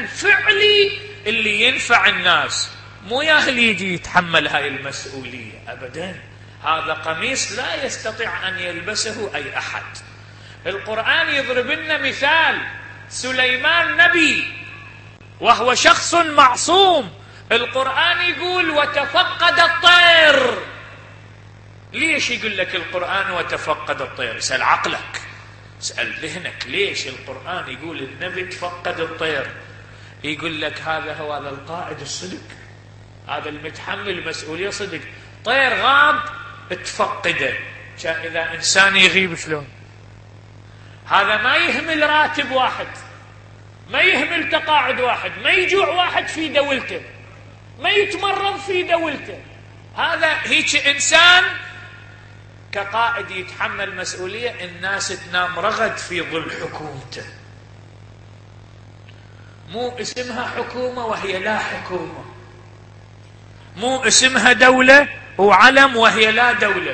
الفعلي اللي ينفع الناس، مو يا اللي يجي يتحمل هاي المسؤولية أبدا. هذا قميص لا يستطيع أن يلبسه أي أحد. القرآن يضرب لنا مثال: سليمان نبي وهو شخص معصوم. القرآن يقول وتفقد الطير. ليش يقول لك القرآن وتفقد الطير؟ اسأل عقلك، اسأل ذهنك، ليش القرآن يقول النبي تفقد الطير؟ يقول لك هذا هو هذا القائد الصدق، هذا المتحمل المسؤولية صدق. طير غاب تفقده، إذا إنسان يغيب شلون؟ هذا ما يهمل راتب واحد، ما يهمل تقاعد واحد، ما يجوع واحد في دولته، ما يتمرض في دولته. هذا هيك إنسان كقائد يتحمل مسؤولية. الناس تنام رغد في ظل حكومته، مو اسمها حكومة وهي لا حكومة، مو اسمها دولة وعلم وهي لا دولة.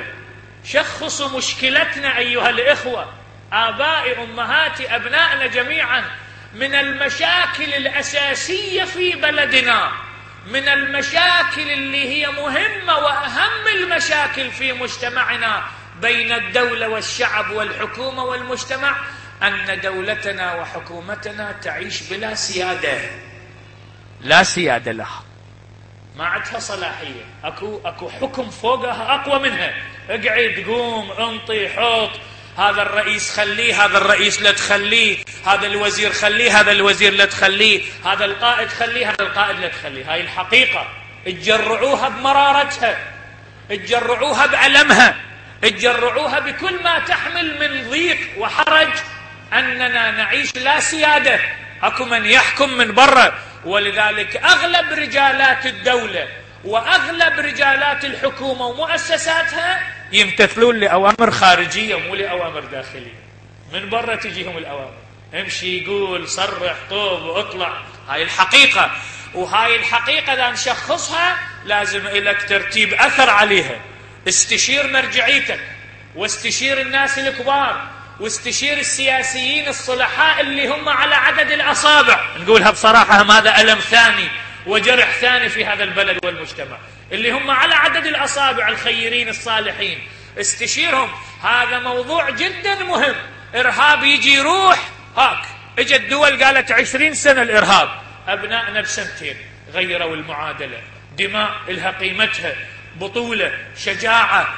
شخصوا مشكلتنا أيها الإخوة، آبائي، أمهاتي، أبنائنا جميعا. من المشاكل الأساسية في بلدنا، من المشاكل اللي هي مهمة وأهم المشاكل في مجتمعنا بين الدولة والشعب والحكومة والمجتمع، أن دولتنا وحكومتنا تعيش بلا سيادة، لا سيادة لها، ما عندها صلاحية، أكو, أكو حكم فوقها أقوى منها، اقعد قوم انطي حط، هذا الرئيس خليه، هذا الرئيس لا تخليه، هذا الوزير خليه، هذا الوزير لا تخليه، هذا القائد خليه، هذا القائد لا تخليه. هاي الحقيقة، تجرعوها بمرارتها، تجرعوها بألمها، تجرعوها بكل ما تحمل من ضيق وحرج، أننا نعيش لا سيادة، أكو من يحكم من برا. ولذلك أغلب رجالات الدولة وأغلب رجالات الحكومة ومؤسساتها يمتثلون لأوامر خارجية مو لأوامر داخلية، من برا تجيهم الأوامر، امشي يقول صرح طوب واطلع. هاي الحقيقة، وهاي الحقيقة إذا نشخصها لازم إلك ترتيب أثر عليها. استشير مرجعيتك، واستشير الناس الكبار، واستشير السياسيين الصلحاء اللي هم على عدد الأصابع، نقولها بصراحة، هذا ألم ثاني وجرح ثاني في هذا البلد والمجتمع، اللي هم على عدد الأصابع، الخيرين الصالحين، استشيرهم. هذا موضوع جدا مهم. إرهاب يجي يروح، هاك اجت الدول قالت عشرين سنة الإرهاب، أبنائنا بسنتين غيروا المعادلة، دماء إلها قيمتها، بطولة، شجاعة،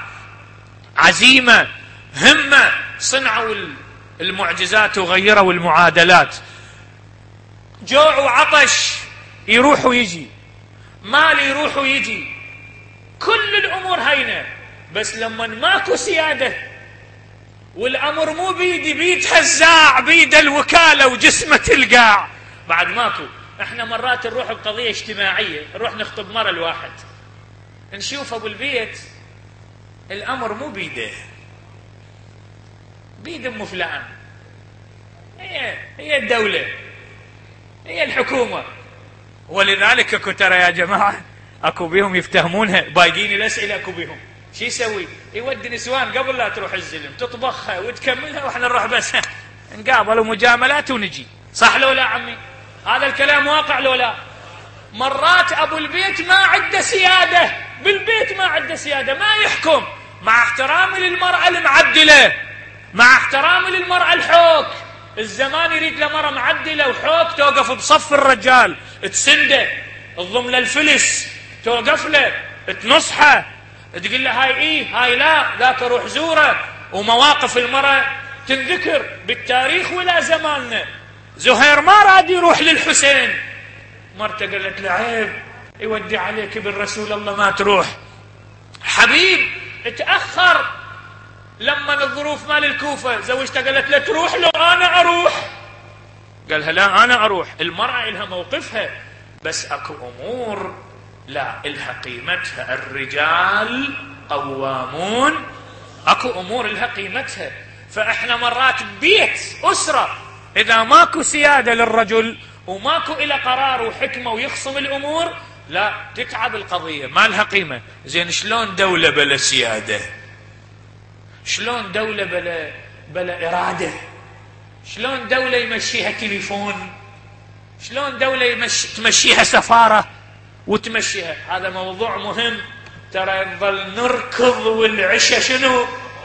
عزيمة، همة، صنعوا المعجزات وغيروا المعادلات. جوع وعطش يروح ويجي، مال يروح ويجي، كل الأمور هينة، بس لما ماكو سيادة والأمر مو بيدي، بيد هزاع، بيد الوكالة وجسمة القاع، بعد ماكو. احنا مرات نروح بقضية اجتماعية، نروح نخطب مرة الواحد، نشوف ابو البيت الأمر مو بيده، بيد ام فلان، هي هي الدولة، هي الحكومة. ولذلك اكو ترى يا جماعة اكو بيهم يفتهمونها، بايقين الأسئلة اكو بيهم، شو يسوي؟ يودي نسوان قبل لا تروح الزلم تطبخها وتكملها، واحنا نروح بس نقابل ومجاملات ونجي. صح لو لا عمي؟ هذا الكلام واقع لو لا؟ مرات ابو البيت ما عنده سيادة بالبيت، ما عنده سيادة، ما يحكم، مع احترامي للمرأة المعدلة، مع احترامي للمرأة الحوك، الزمان يريد لمرأة معدلة وحوك توقف بصف الرجال، تسنده، تضم له الفلس، توقف له، تنصحه، تقول له هاي ايه هاي لا، ذاك روح زوره. ومواقف المرأة تنذكر بالتاريخ ولا زماننا. زهير ما راد يروح للحسين، مرته قالت له عيب يودي عليك بالرسول الله ما تروح. حبيب اتأخر لما الظروف مال الكوفة، زوجته قالت له تروح لو أنا أروح، قالها لا أنا أروح. المرأة إلها موقفها، بس أكو أمور لا إلها قيمتها، الرجال قوامون، أكو أمور إلها قيمتها. فإحنا مرات بيت أسرة إذا ماكو سيادة للرجل وماكو إلى قرار وحكمة ويخصم الأمور، لا تتعب القضية، ما لها قيمة. زين شلون دولة بلا سيادة؟ شلون دولة بلا بلا إرادة؟ شلون دولة يمشيها تليفون؟ شلون دولة يمشي تمشيها سفارة وتمشيها؟ هذا موضوع مهم، ترى نظل نركض والعشاء شنو؟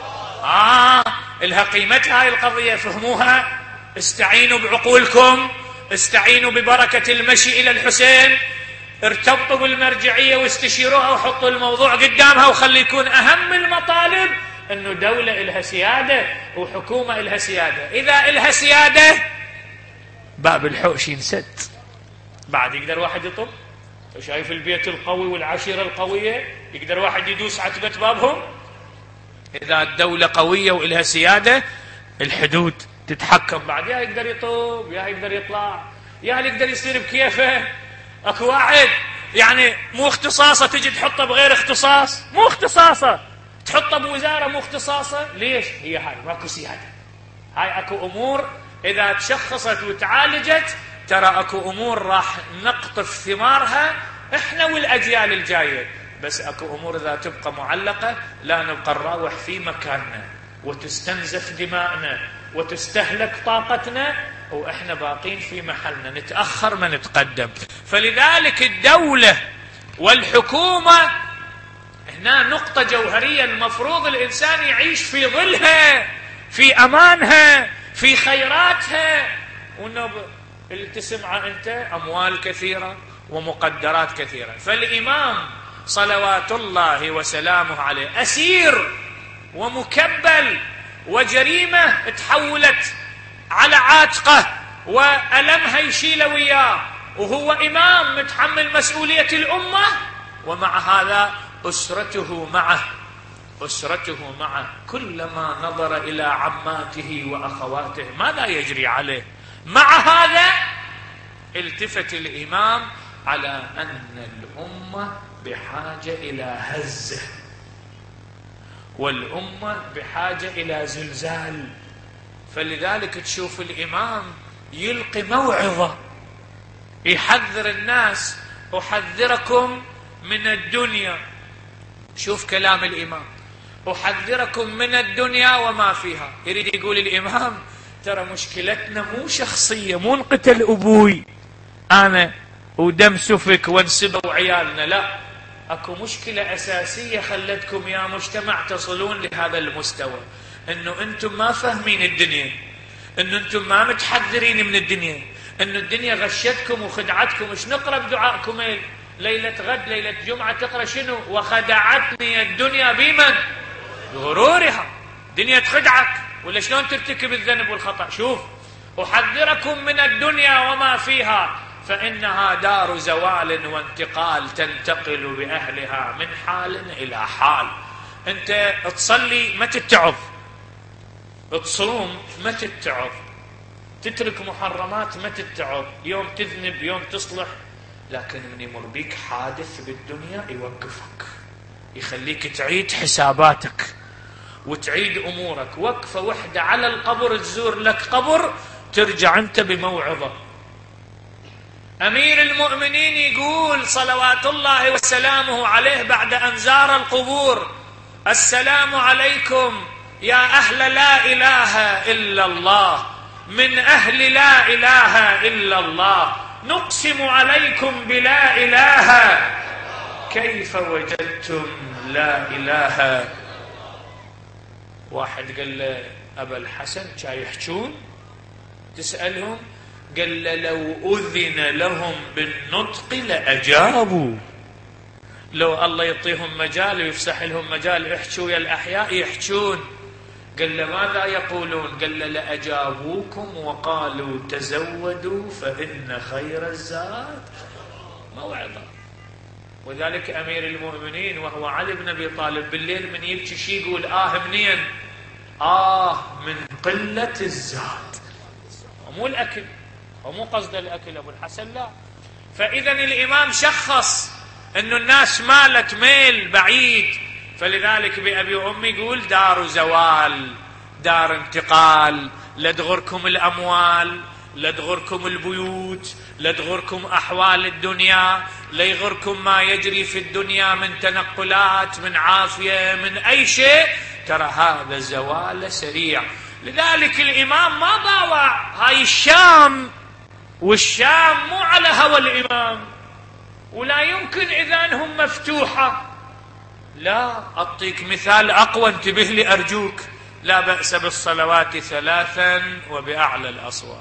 آه إلها قيمتها هاي القضية، فهموها، استعينوا بعقولكم، استعينوا ببركة المشي إلى الحسين، ارتبطوا بالمرجعية واستشيروها وحطوا الموضوع قدامها، وخلي يكون أهم المطالب أنه دولة إلها سيادة وحكومة إلها سيادة. إذا إلها سيادة باب الحوش ينسد، بعد يقدر واحد يطب. شايف البيت القوي والعشيرة القوية يقدر واحد يدوس عتبة بابهم. إذا الدولة قوية وإلها سيادة الحدود تتحكم، بعد يا يقدر يطب يا يقدر يطلع يا يقدر يصير بكيفه. اكو واحد يعني مو اختصاصه تجي تحطه بغير اختصاص، مو اختصاصه تحطه بوزارة مو اختصاصه، ليش؟ هي هاي ماكو سيادة. هاي اكو امور اذا تشخصت وتعالجت ترى اكو امور راح نقطف ثمارها احنا والاجيال الجاية، بس اكو امور اذا تبقى معلقة لا نبقى نراوح في مكاننا وتستنزف دماءنا وتستهلك طاقتنا وإحنا باقين في محلنا، نتأخر ما نتقدم. فلذلك الدولة والحكومة هنا نقطة جوهرية، المفروض الإنسان يعيش في ظلها، في أمانها، في خيراتها، وإنه اللي تسمعه أنت أموال كثيرة ومقدرات كثيرة. فالإمام صلوات الله وسلامه عليه أسير ومكبل، وجريمة تحولت على عاتقه وألمها يشيل وياه، وهو إمام متحمل مسؤولية الأمة، ومع هذا أسرته معه أسرته معه كلما نظر إلى عماته وأخواته ماذا يجري عليه؟ مع هذا التفت الإمام على أن الأمة بحاجة إلى هزة، والأمة بحاجة إلى زلزال. فلذلك تشوف الإمام يلقي موعظة يحذر الناس: أحذركم من الدنيا. شوف كلام الإمام: أحذركم من الدنيا وما فيها. يريد يقول الإمام ترى مشكلتنا مو شخصية، مو انقتل أبوي أنا ودم سفك وانسبوا عيالنا، لا، أكو مشكلة أساسية خلتكم يا مجتمع تصلون لهذا المستوى، أنه أنتم ما فاهمين الدنيا، أنه أنتم ما متحذرين من الدنيا، أنه الدنيا غشتكم وخدعتكم. إيش نقرأ بدعائكم ليلة غد ليلة جمعة؟ تقرأ شنو؟ وخدعتني الدنيا بمن؟ بغرورها. دنيا تخدعك ولا شلون ترتكب الذنب والخطأ؟ شوف: أحذركم من الدنيا وما فيها فإنها دار زوال وانتقال تنتقل بأهلها من حال إلى حال. أنت تصلي ما تتعظ، تصوم ما تتعظ، تترك محرمات ما تتعظ، يوم تذنب يوم تصلح، لكن من يمر بيك حادث بالدنيا يوقفك، يخليك تعيد حساباتك وتعيد أمورك. وقفة وحدة على القبر تزور لك قبر ترجع أنت بموعظة. أمير المؤمنين يقول صلوات الله وسلامه عليه بعد أن زار القبور: السلام عليكم يا أهل لا إله إلا الله، من أهل لا إله إلا الله، نقسم عليكم بلا إله، كيف وجدتم لا إله؟ واحد قال له: أبا الحسن كا يحجون؟ تسألهم؟ قال له: لو أذن لهم بالنطق لأجابوا، لو الله يعطيهم مجال ويفسح لهم مجال يحجوا يا الأحياء يحجون. قال له: ماذا يقولون؟ قال له: لأجابوكم وقالوا تزودوا فإن خير الزاد موعظة. وذلك أمير المؤمنين وهو علي بن أبي طالب بالليل من يبكي شي يقول: آه منين؟ آه من قلة الزاد. ومو الأكل، ومو قصد الأكل أبو الحسن، لا. فإذا الإمام شخص أنه الناس مالت ميل بعيد، فلذلك بأبي وأمي يقول: دار زوال، دار انتقال، لا تغركم الأموال، لا تغركم البيوت، لا تغركم أحوال الدنيا، لا يغركم ما يجري في الدنيا من تنقلات، من عافية، من أي شيء، ترى هذا زوال سريع. لذلك الإمام ما باوع هاي الشام، والشام مو على هوى الإمام، ولا يمكن إذانهم مفتوحة. لا، أعطيك مثال أقوى، انتبه لي أرجوك: لا بأس بالصلوات ثلاثا وبأعلى الأصوات.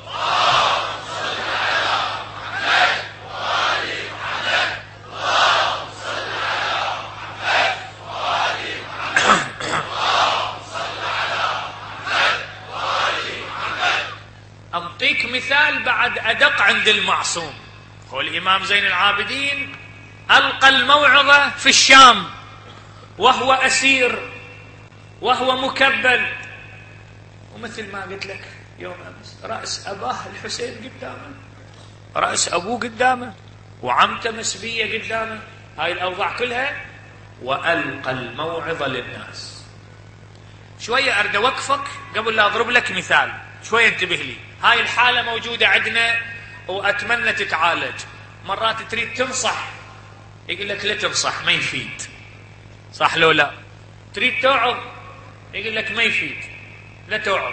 أعطيك مثال بعد أدق عند المعصوم. هو الإمام زين العابدين ألقى الموعظة في الشام وهو أسير وهو مكبل، ومثل ما قلت لك يوم أمس رأس أباه الحسين قدامه، رأس أبوه قدامه، وعمته مسبية قدامه، هاي الأوضاع كلها، وألقى الموعظة للناس. شوية أرد أوقفك قبل لا أضرب لك مثال، شوية انتبه لي. هاي الحالة موجودة عندنا وأتمنى تتعالج. مرات تريد تنصح يقول لك لا تنصح ما يفيد، صح لو لا؟ تريد توعظ يقول لك ما يفيد لا توعظ.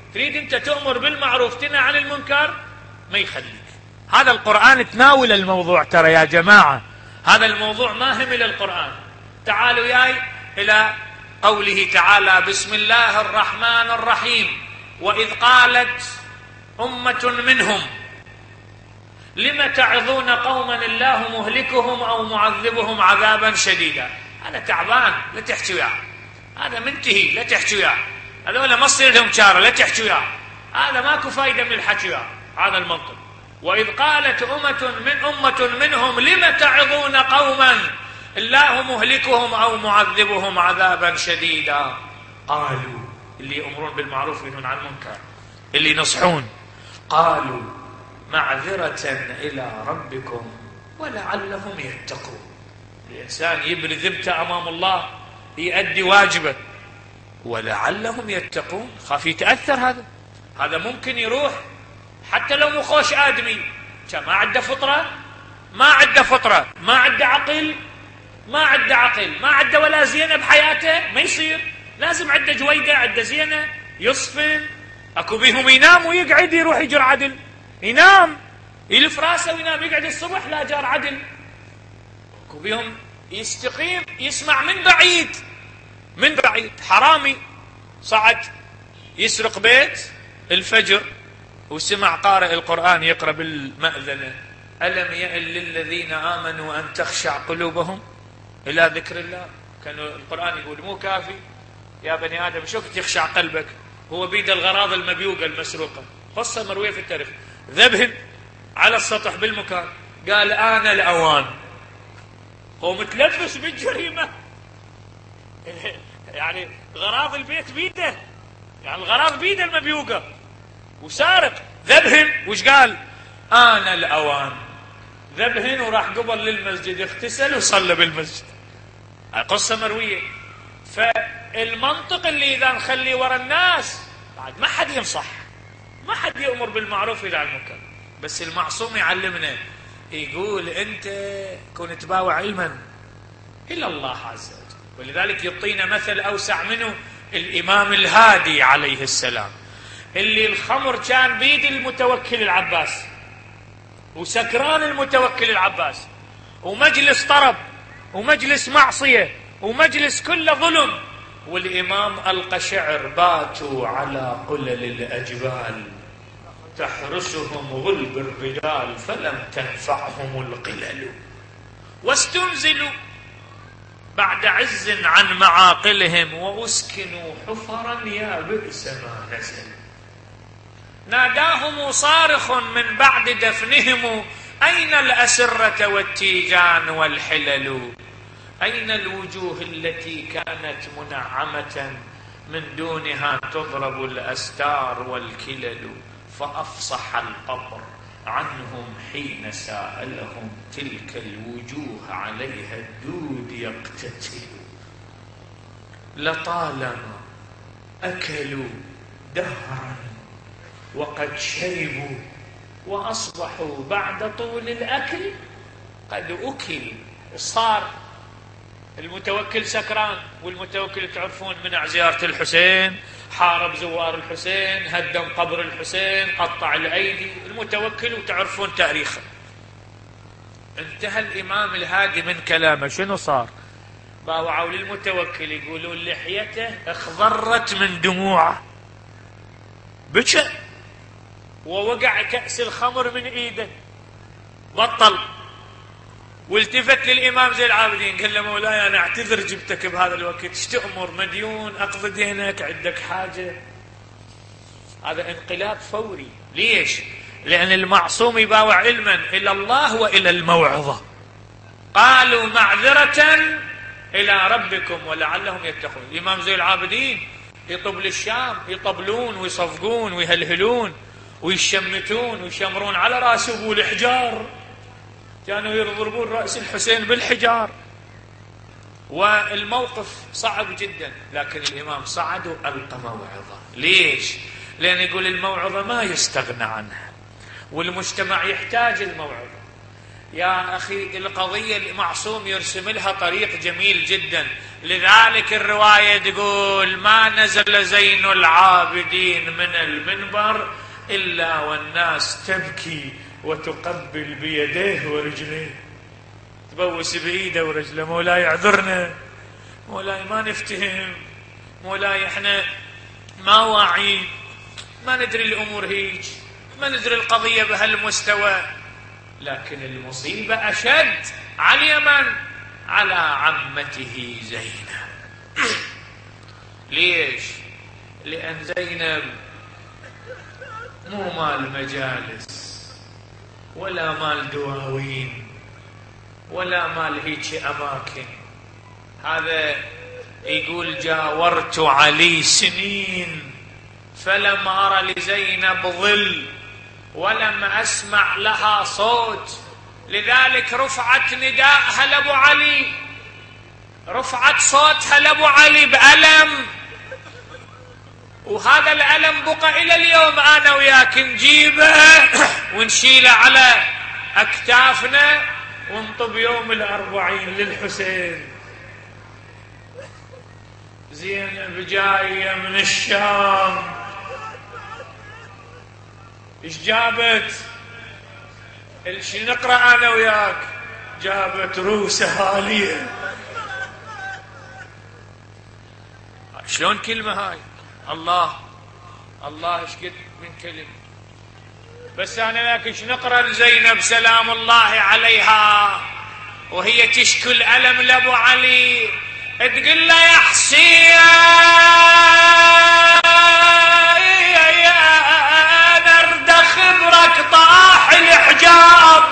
تريد أنت تؤمر بالمعروف تنهى عن المنكر، ما يخليك. هذا القرآن تناول الموضوع، ترى يا جماعة هذا الموضوع ما هم إلى القرآن. تعالوا ياي إلى قوله تعالى: بسم الله الرحمن الرحيم. وإذ قالت أمة منهم لم تعظون قوما الله مهلكهم أو معذبهم عذابا شديدا. أنا تعبان لا تحكي وياه، هذا منتهي لا تحكي وياه، هذول ما تصير لهم شارة لا تحكي وياه، هذا ماكو فايدة من الحكي وياه. هذا المنطق. وإذ قالت أمة من أمة منهم لم تعظون قوما الله مهلكهم أو معذبهم عذابا شديدا. قالوا، اللي يأمرون بالمعروف وينهون عن المنكر، اللي ينصحون، قالوا معذرة إلى ربكم ولعلهم يتقون. الإنسان يبري ذمته أمام الله، يؤدي واجبه، ولعلهم يتقون. خاف يتأثر. هذا هذا ممكن يروح حتى لو مو خوش آدمي، ما عنده فطرة، ما عنده فطرة، ما عنده عقل، ما عنده عقل، ما عنده ولا زينة بحياته، ما يصير. لازم عنده جويدة، عنده زينة، يصفن. اكو بيهم ينام ويقعد يروح يجر عدل، ينام يلف راسه وينام، يقعد الصبح لا جار عدل. اكو بيهم يستقيم يسمع من بعيد، من بعيد حرامي صعد يسرق بيت الفجر وسمع قارئ القرآن يقرأ بالمأذنة: ألم يئن للذين آمنوا أن تخشع قلوبهم إلى ذكر الله. كان القرآن يقول مو كافي يا بني آدم شو تخشع قلبك، هو بيد الغراض المبيوقة المسروقة. قصة مروية في التاريخ. ذبهن على السطح بالمكان، قال آن الأوان. هو متلبس بالجريمة يعني غراض البيت بيده، يعني الغراض بيده المبيوقة وسارق. ذبهن وش قال؟ آن الأوان. ذبهن وراح قبل للمسجد، اغتسل وصلى بالمسجد. قصة مروية. فالمنطق اللي إذا نخلي ورا الناس بعد ما حد ينصح، ما حد يأمر بالمعروف وينهى عن المنكر. بس المعصوم يعلمنا، يقول أنت كن تباوع علما إلى الله عز وجل. ولذلك يعطينا مثل أوسع منه الإمام الهادي عليه السلام، اللي الخمر كان بيد المتوكل العباس، وسكران المتوكل العباس، ومجلس طرب، ومجلس معصية، ومجلس كله ظلم، والإمام ألقى شعر: باتوا على قلل الأجبال تحرسهم غلب الرجال فلم تنفعهم القلل، واستنزلوا بعد عز عن معاقلهم وأسكنوا حفرا يا بئس ما نزل. ناداهم صارخ من بعد دفنهم: أين الأسرة والتيجان والحلل؟ أين الوجوه التي كانت منعمة من دونها تضرب الأستار والكلل؟ فأفصح القبر عنهم حين سألهم تلك الوجوه عليها الدود يقتتل. لطالما أكلوا دهرا وقد شربوا وأصبحوا بعد طول الأكل قد أكل. صار المتوكل سكران، والمتوكل تعرفون منع زيارة الحسين، حارب زوار الحسين، هدم قبر الحسين، قطع الأيدي. المتوكل وتعرفون تاريخه. انتهى الإمام الهادي من كلامه، شنو صار؟ باوعوا للمتوكل يقولون لحيته اخضرت من دموعه، بكى ووقع كأس الخمر من ايده، بطل. والتفت للإمام زين العابدين قال له: مولاي أنا أعتذر جبتك بهذا الوقت، ايش تأمر؟ مديون، أقضي دينك، عندك حاجة؟ هذا انقلاب فوري. ليش؟ لأن المعصوم يباوع علما إلى الله وإلى الموعظة. قالوا معذرة إلى ربكم ولعلهم يتقون. الإمام زين العابدين يطب للشام، يطبلون ويصفقون ويهلهلون ويشمتون ويشمرون على راسه بول حجار، كانوا يضربون رأس الحسين بالحجار، والموقف صعب جدا. لكن الإمام صعد وألقى موعظة. ليش؟ لأن يقول الموعظة ما يستغنى عنها، والمجتمع يحتاج الموعظة. يا أخي القضية المعصوم يرسم لها طريق جميل جدا، لذلك الرواية تقول ما نزل زين العابدين من المنبر إلا والناس تبكي وتقبل بيديه ورجليه، تبوس بإيده ورجله. مولاي اعذرنا، مولاي ما نفتهم، مولاي احنا ما واعين، ما ندري الأمور هيج، ما ندري القضية بهالمستوى. لكن المصيبة أشد على اليمن، على عمته زينب. ليش؟ لأن زينب مو مال مجالس ولا مال دواوين ولا مال هيك أماكن. هذا يقول جاورت علي سنين فلم أرى لزينب ظل ولم أسمع لها صوت. لذلك رفعت نداءها لأبو علي، رفعت صوتها لأبو علي بألم، وهذا الألم بقى إلى اليوم أنا وياك نجيبه ونشيله على أكتافنا ونطب يوم الأربعين للحسين. زينب جاية من الشام، ايش جابت؟ ايش نقرأ أنا وياك؟ جابت روس هالية. شلون كلمة هاي؟ الله الله ايش قد من كلمة. بس أنا وياك ايش نقرأ لزينب سلام الله عليها وهي تشكو الألم لأبو علي، تقول له يا حسين ارد خبرك طاح الحجاب.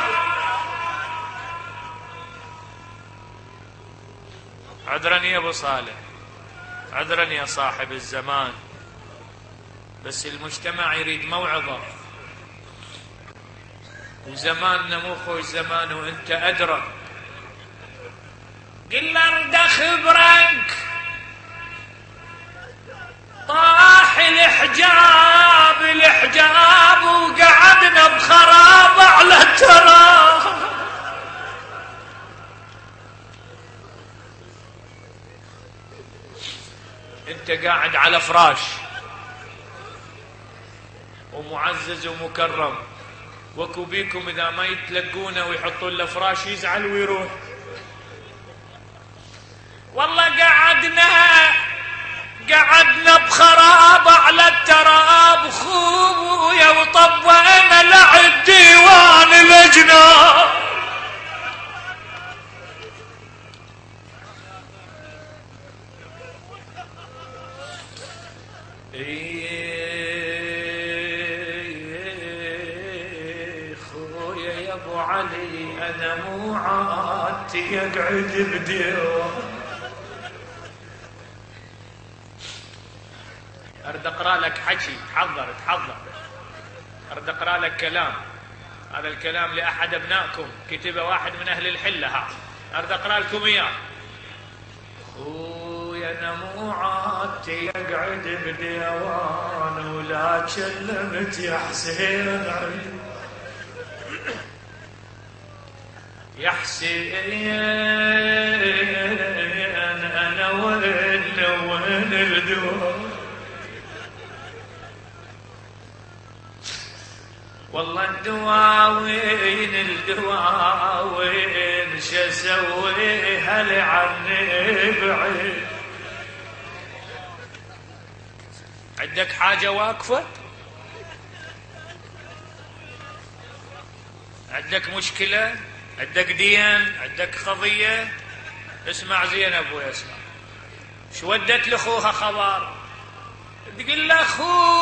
عذرا يا ابو صالح، عذرا يا صاحب الزمان، بس المجتمع يريد موعظة، وزماننا مو خوش زمان وانت ادرى. قل له ارد خبرك طاح الحجاب الحجاب وقعدنا بخراب على التراب. انت قاعد على فراش ومعزز ومكرم، وكو بيكم اذا ما يتلقونه ويحطون له فراش يزعل ويروح. والله قعدنا قعدنا بخراب على التراب خويا وطبقنا لعب ديوان الجناب. ايه خويا يا ابو علي انا مو عادتي يقعد بديوان. أرد أقرأ لك حكي، تحضر تحضر، أرد أقرأ لك كلام. هذا الكلام لأحد أبنائكم كتبه واحد من أهل الحلة، ها أرد أقرأ لكم إياه. خويا أنا مو عادتي يقعد بديوان ولا كلمت يا حسين عيد يا حسين أنا وين وين الدوام. والله الدواوين الدواوين شسوي هل عني بعيد. عندك حاجة واقفة؟ عندك مشكلة؟ عندك دين؟ عندك قضية؟ اسمع زينب ويسمع. شو ودت لأخوها خبر؟ تقول له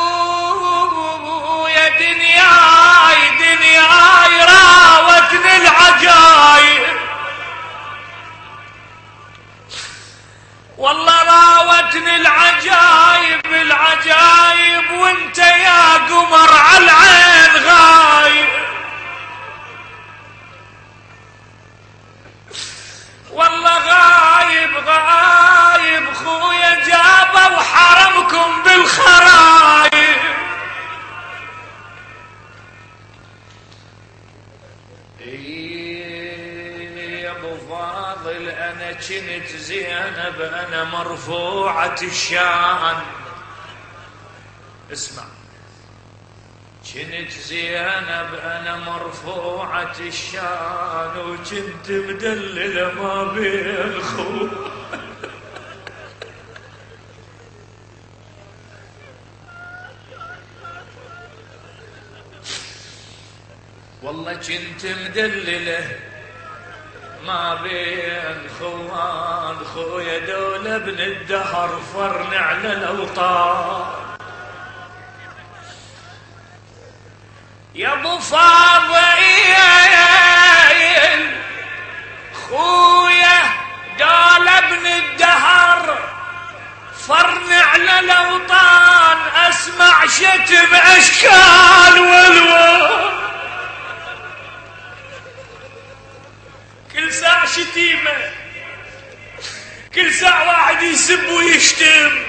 خويا دنياي دنياي راوتني العجايب، والله راوتني العجايب العجايب وانت يا قمر على العين غايب. والله غايب غايب خويا جابه وحرمكم بالخرايب. ايه يا ابو فاضل انا جنت زينب أنا مرفوعة الشان. اسمع، جنت زينب أنا مرفوعة الشان وجنت مدللة ما بين خو. والله جنت مدللة ما بين خوان، خويا دولة ابن الدهر فرن على الأوطان. يا ابو فاضل خويا دولة ابن الدهر فرن على الأوطان، أسمع شتم أشكال والوان. كل ساعة شتيمة، كل ساعة واحد يسب ويشتم.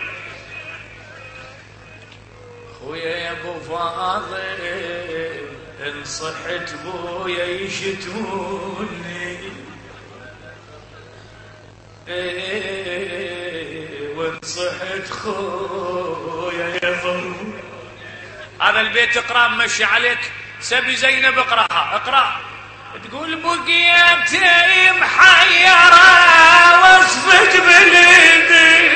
خويا يا ابو فاضل ان صحت بويا يشتموني، ايه وان صحت خويا يضرون. هذا البيت اقرا مشي عليك سبي زينب، اقراها اقرا. تقول بقيتي محيرة وصفت باليدي.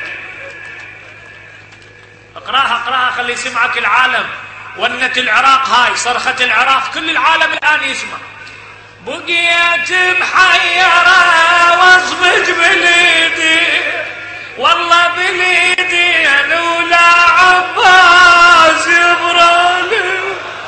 اقراها اقراها خلي يسمعك العالم. ونت العراق هاي، صرخة العراق، كل العالم الآن يسمع. بقيت محيرة وصفت باليدي، والله باليدي لولا عباس يبرالي.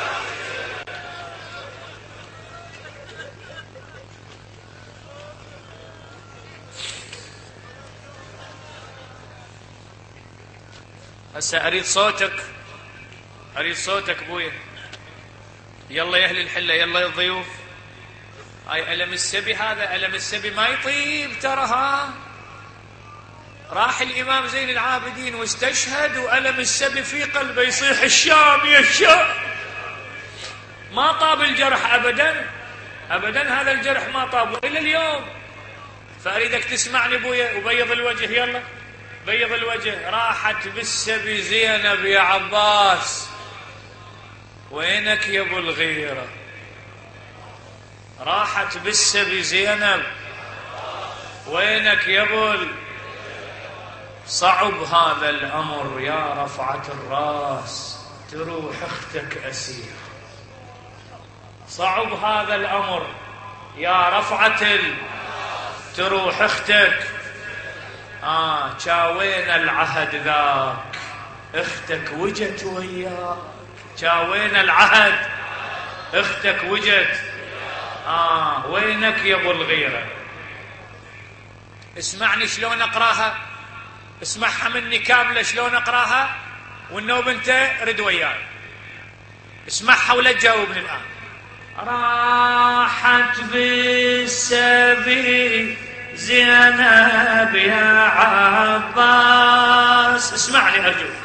هسه اريد صوتك، اريد صوتك بويا. يلا يا اهل الحله، يلا يا الضيوف. هاي الم السبي، هذا الم السبي ما يطيب ترى. ها راح الامام زين العابدين واستشهد والم السبي في قلبه يصيح الشام يا الشام. ما طاب الجرح ابدا ابدا، هذا الجرح ما طاب الى اليوم. فاريدك تسمعني بويا وبيض الوجه. يلا بيض الوجه. راحت بالسبي زينب يا عباس، وينك يا ابو الغيرة؟ راحت بالسبي زينب، وينك يا ابو ال... صعب هذا الامر يا رفعة الراس، تروح اختك اسير. صعب هذا الامر يا رفعة ال... تروح اختك. آه شاوينا العهد ذاك، اختك وجت وياك. شاوينا العهد، اختك وجت. آه وينك يا ابو الغيرة؟ اسمعني شلون اقراها، اسمعها مني كاملة شلون اقراها، والنوب انت رد وياي. اسمعها ولا تجاوبني الآن. راحت بالسبيل زينب يا عباس، اسمعني أرجوك.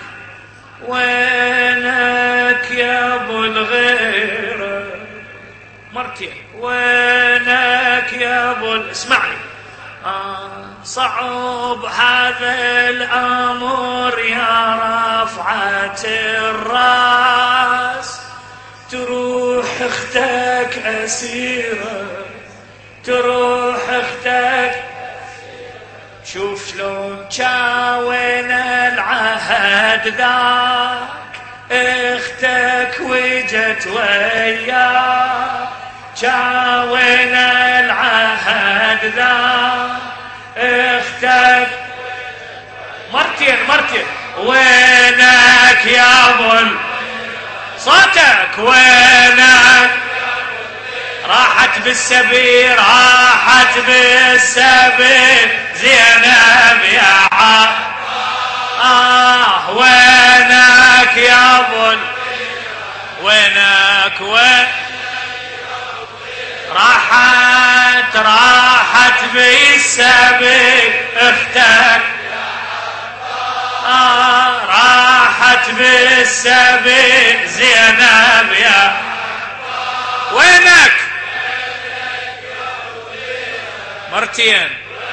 وينك يا ابو الغيرة؟ مرتين. وينك يا ابو، اسمعني. آه صعب هذا الأمر يا رفعة الراس، تروح اختك أسيرة، تروح اختك. شوف شلون شاوينا العهد ذاك، اختك وجت وياك. شاوينا العهد ذاك، اختك مرتين مرتين. وينك يا ابو صوتك؟ وينك؟ راحت بالسبي، راحت بالسبي زينب يا عا. آه وينك يا ابو، وينك؟ وين؟ راحت راحت بالسبي اختك. آه راحت بالسبي زينب يا. وينك؟ مرتين.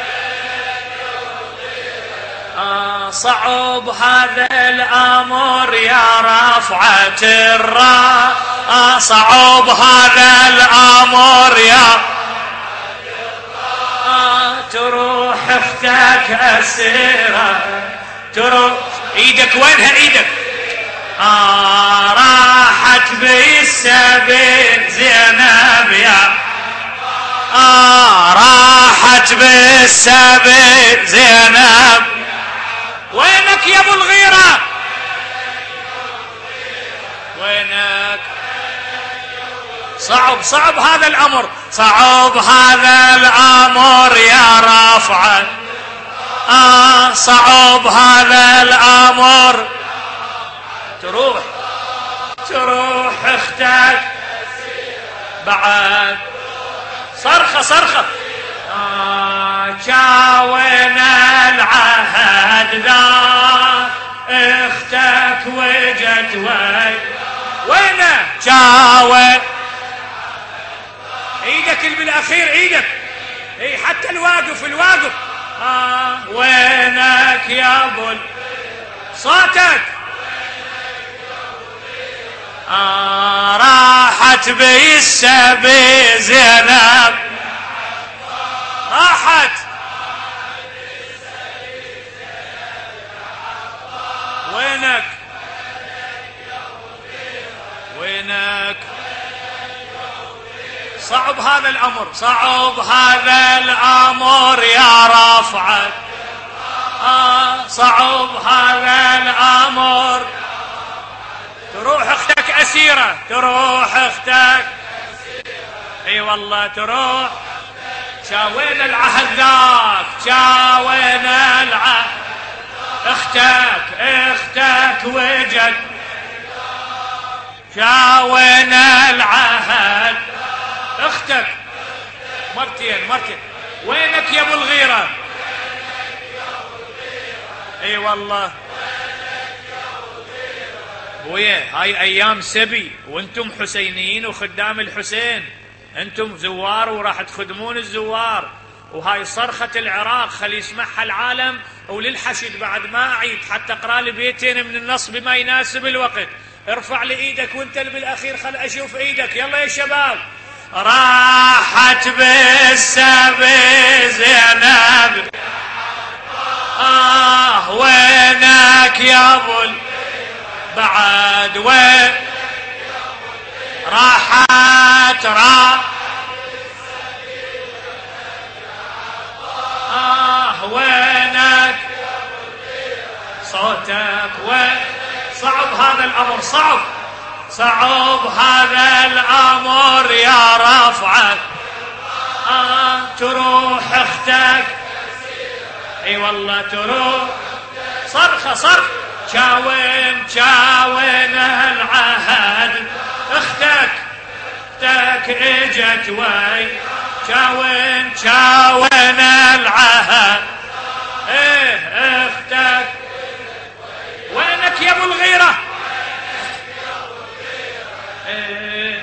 آه صعب هذا الأمر يا رفعة الراس، آه صعب هذا الأمر يا آه تروح اختك أسيرة، تروح ايدك وينها ايدك؟ آه راحت بالسبيل زينب يا آه راحت بالسبيل زينب. وينك يا ابو الغيرة؟ وينك؟ صعب صعب هذا الامر، صعب هذا الامر يا رافعة، آه صعب هذا الامر. تروح تروح اختك بعد صرخة صرخة، آه جاونا العهد ذا اختك وجت وين وينه؟ جاوي ايدك اللي بالاخير ايدك، اي حتى الواقف الواقف. آه وينك يا ابو صوتك؟ آه راحت بالسبي زينب، راحت وينك؟ وينك؟ صعب هذا الامر، صعب هذا الامر يا رافعة، آه صعب هذا الامر. تروح اختك اسيرة، تروح اختك اي والله تروح. شاوينا العهد ذاك، شاوينا العهد، اختك اختك وجت، شاوينا العهد اختك مرتين مرتين. وينك يا ابو الغيرة؟ اي والله ويا هاي ايام سبي وانتم حسينيين وخدام الحسين، انتم زوار وراح تخدمون الزوار، وهاي صرخة العراق خلي يسمعها العالم. وللحشد بعد ما اعيد حتى اقرا لي بيتين من النص بما يناسب الوقت. ارفع لي ايدك وانت اللي بالاخير خل اشوف ايدك، يلا يا شباب. راحت بالسبي زينب، آه وينك يا ابو بعد وين؟ راحت راح آه وينك؟ صوتك وين؟ صعب هذا الأمر، صعب صعب هذا الأمر يا رفعة، آه تروح اختك اي والله تروح. صرخة صرخ، شاوين شاوين العهد اختك اختك اجت وين؟ شاوين شاوين العهد ايه اختك. وينك يا ابو الغيرة؟ إيه.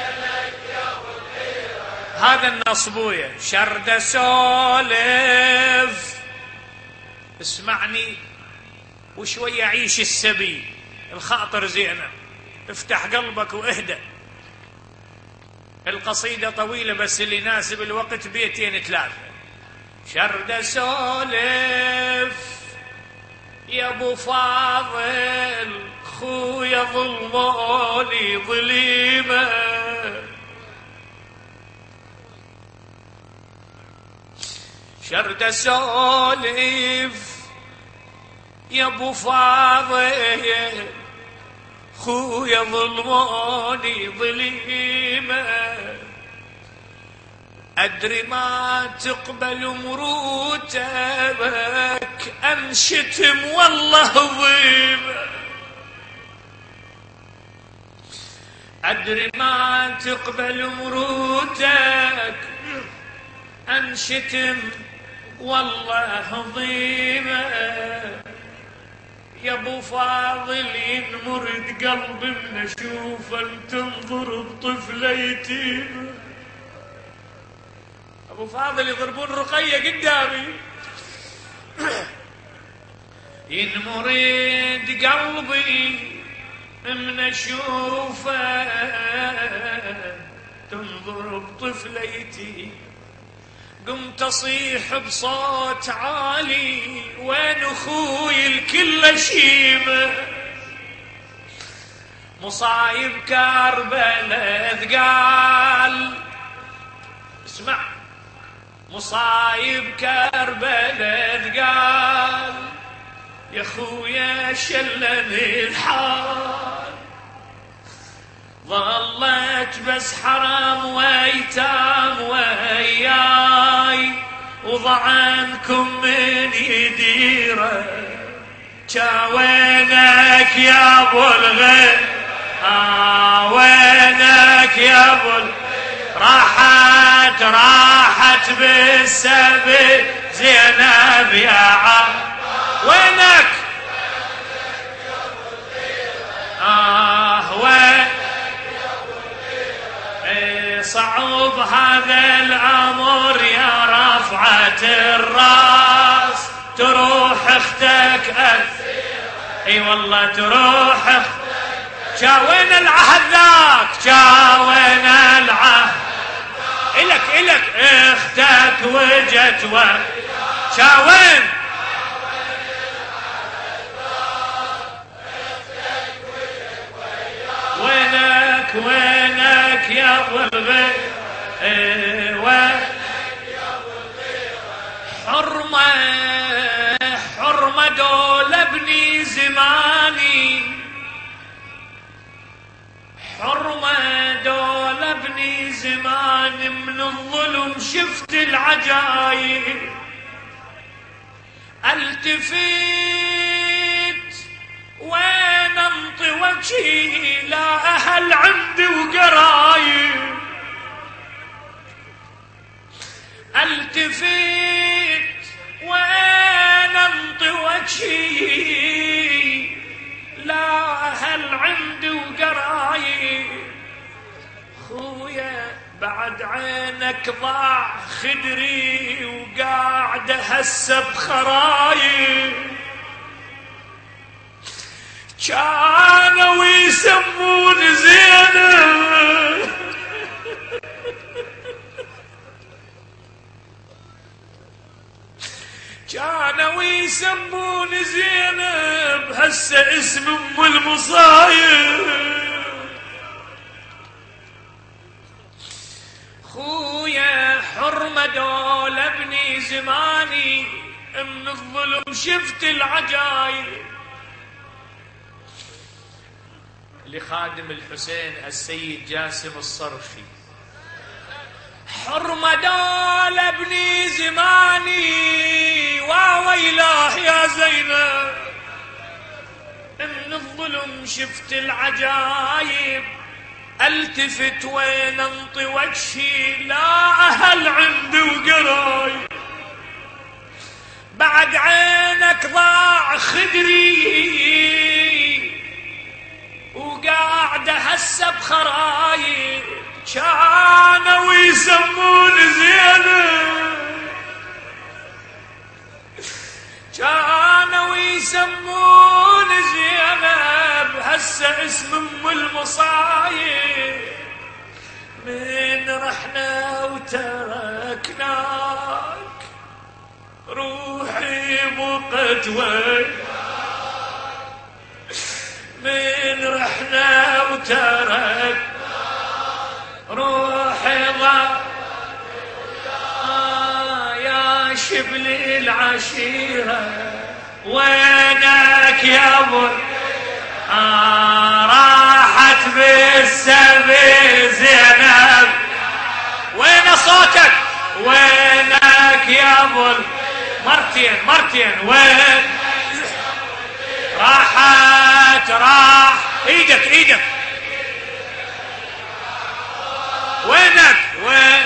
هذا النصبوية شرد سولف، اسمعني وشوية عيش السبي الخاطر زينة، افتح قلبك واهدأ. القصيدة طويلة بس اللي يناسب الوقت بيتين ثلاثة. شرد سولف يا ابو فاضل خويا ظلموني ظليمة، شرد سولف يا ابو فاضل خويا ظلموني ظليمة، أدري ما تقبل مروتك أنشتم والله ظليمة، أدري ما تقبل مروتك أنشتم والله ظليمة، يا ابو فاضل ينمرد قلبي من اشوفك تنظر بطفله يتيمه. ابو فاضل يضربون رقيه قدامي ينمرد قلبي من اشوفه تنظر بطفليتي. قمت اصيح بصوت عالي وين اخوي الكل شيمه؟ مصايب كربلاء ثقال، اسمع مصايب كربلاء ثقال يا خويا شلني الحال. ظلت بس حرام ويتام وياي وضعنكم من يديره. وينك يا ابو الغير آه وينك يا ابو الغير؟ راحت راحت بالسبي زينب يا عم. وينك آه وين ايه صعوب هذا الامر يا رفعة الراس. تروح اختك ألف اي والله تروح اختك. شاوين العهد ذاك شاوين العهد الك الك اختك وجت وين شاوين وينك وينك يا ابو الغير حرمه حرمه دول ابني زماني. حرمه دول ابني زمان من الظلم شفت العجايب. التفت وين انطي وجهي لا اهل عندي وقرايب. التفت وين انطي وجهي لا اهل عندي وقرايب. خويا بعد عينك ضاع خدري وقاعد هسه بخرايب. كانوا يسمون زينب كانوا يسمون زينب هسه اسم ام المصايب. خويا حرمه دول ابني زماني من الظلم شفت العجايب. لخادم الحسين السيد جاسم الصرفي. حرمه دول ابني زماني وويلاه يا زينب من الظلم شفت العجايب. التفت وين انطي وجهي لا اهل عندي وقرايب. بعد عينك ضاع خدري وقاعدة هسه بخرايب. كانوا يسمون زينب كانوا يسمون زينب هسه اسم ام المصايب. من رحنا وتركناك روحي بقت وياك. من رحنا وترك روحي ضاع آه يا شبل العشيرة. وينك يا ابو آه راحت بالسبي زينب. وين صوتك وينك يا ابو مرتين مرتين وين راحت راح ايدك ايدك وينك وين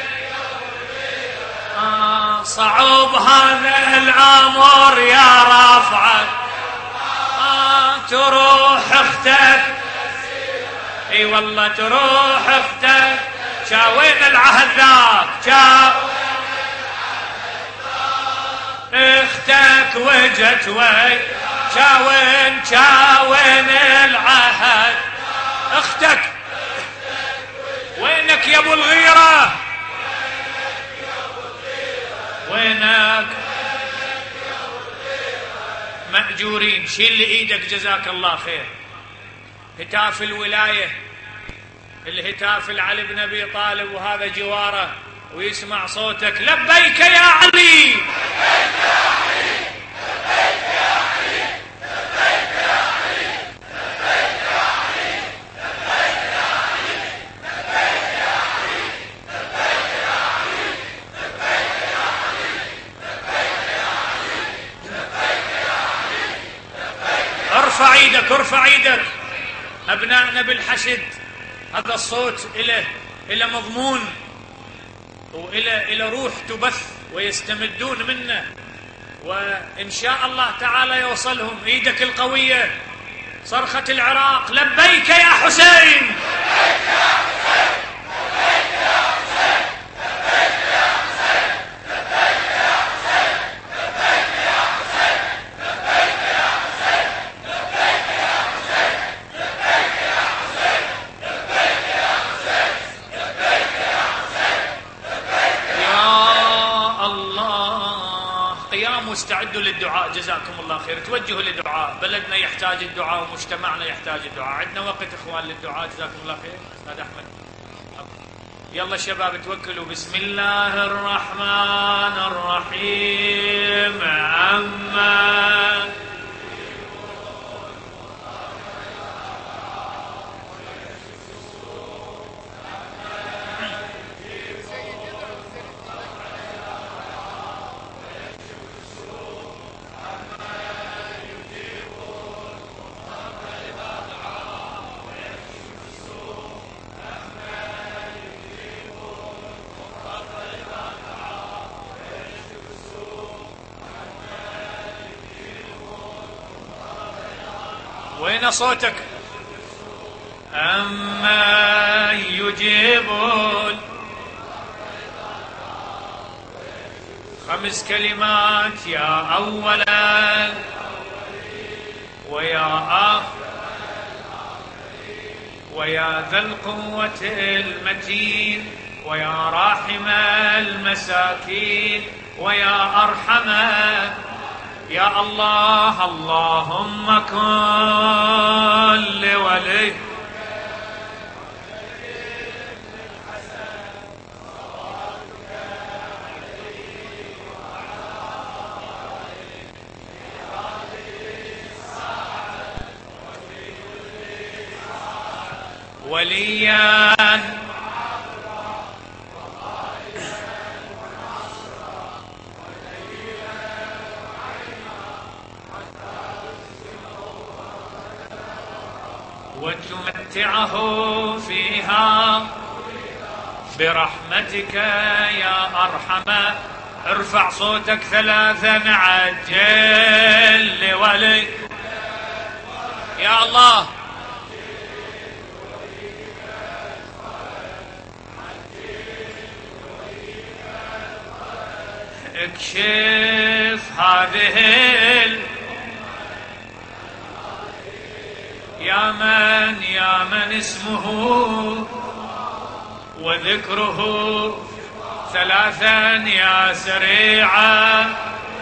آه صعوب هذا الامر يا رافعه آه تروح اختك اي والله تروح اختك. شاوين العهد ذاك شا اختك وجت وي شاون شاون العهد اختك وينك يا ابو الغيرة وينك مأجورين شيل ايدك جزاك الله خير. هتاف الولاية الهتاف لعلي بن ابي طالب وهذا جواره ويسمع صوتك لبيك يا علي لبيك يا علي لبيك يا علي لبيك يا علي لبيك يا علي لبيك يا علي لبيك يا علي لبيك يا علي لبيك يا علي لبيك يا علي لبيك يا علي. ارفع ايدك ارفع ايدك. ابنائنا بالحشد هذا الصوت إله إلى مضمون وإلى إلى روح تبث ويستمدون منه، وإن شاء الله تعالى يوصلهم. إيدك القوية صرخة العراق لبيك يا حسين لبيك يا حسين لبيك يا حسين لبيك يا حسين لبيك يا حسين لبيك يا حسين لبيك يا حسين لبيك يا حسين لبيك يا حسين لبيك يا حسين لبيك يا حسين لبيك يا الله. قيام واستعدوا للدعاء جزاكم الله خير. توجهوا للدعاء، بلدنا يحتاج الدعاء ومجتمعنا يحتاج الدعاء. عندنا وقت اخوان للدعاء جزاكم الله خير. استاذ احمد يلا شباب توكلوا. بسم الله الرحمن الرحيم. عما وين صوتك؟ أما يجيبون خمس كلمات يا أولا ويا آخر ويا ذا القوة المتين ويا راحم المساكين ويا أرحم يا الله. اللهم كن لولي وليا وتمتعه فيها برحمتك يا أرحم. ارفع صوتك ثلاثا عجل لولي يا الله. اكشف هذه ال... يا من يا من اسمه وذكره ثلاثا يا سريعا.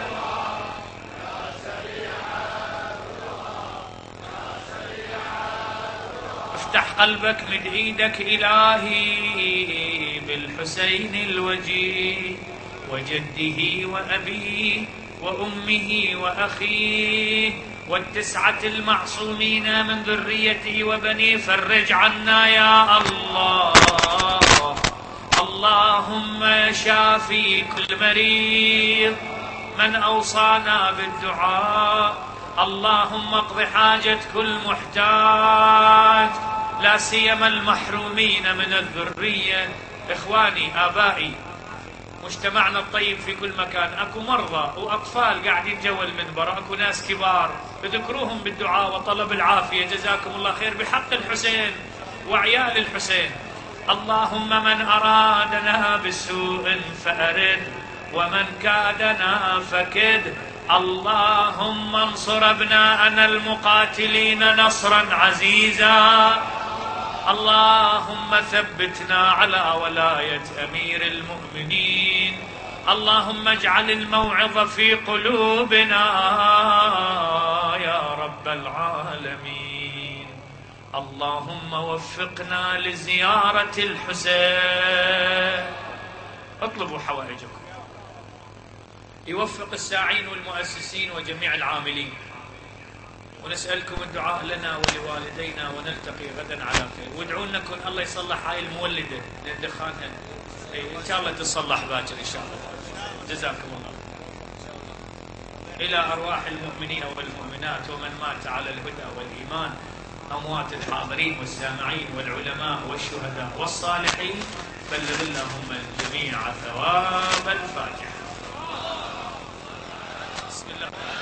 افتح قلبك مد ايدك إلهي بالحسين الوجيه وجده وأبيه وأمه وأخيه والتسعة المعصومين من ذريته وبنيه. فرج عنا يا الله. اللهم شافي كل مريض من أوصانا بالدعاء. اللهم اقض حاجة كل محتاج لا سيما المحرومين من الذرية. إخواني آبائي مجتمعنا الطيب في كل مكان اكو مرضى واطفال قاعدين جوا المنبر، اكو ناس كبار اذكروهم بالدعاء وطلب العافيه جزاكم الله خير بحق الحسين وعيال الحسين. اللهم من ارادنا بسوء فارد ومن كادنا فكد. اللهم انصر أبناءنا المقاتلين نصرا عزيزا. اللهم ثبتنا على ولاية أمير المؤمنين. اللهم اجعل الموعظة في قلوبنا يا رب العالمين. اللهم وفقنا لزيارة الحسين. اطلبوا حوائجكم. يوفق الساعين والمؤسسين وجميع العاملين، ونسألكم الدعاء لنا ولوالدينا، ونلتقي غدا على خير. وادعوا لنا كن الله يصلح هاي المولدة لأن دخانها إن شاء الله تصلح باكر إن شاء الله. جزاكم الله. إلى أرواح المؤمنين والمؤمنات ومن مات على الهدى والإيمان، أموات الحاضرين والسامعين والعلماء والشهداء والصالحين، بلغ اللهم الجميع ثواب الفاتحة. بسم الله.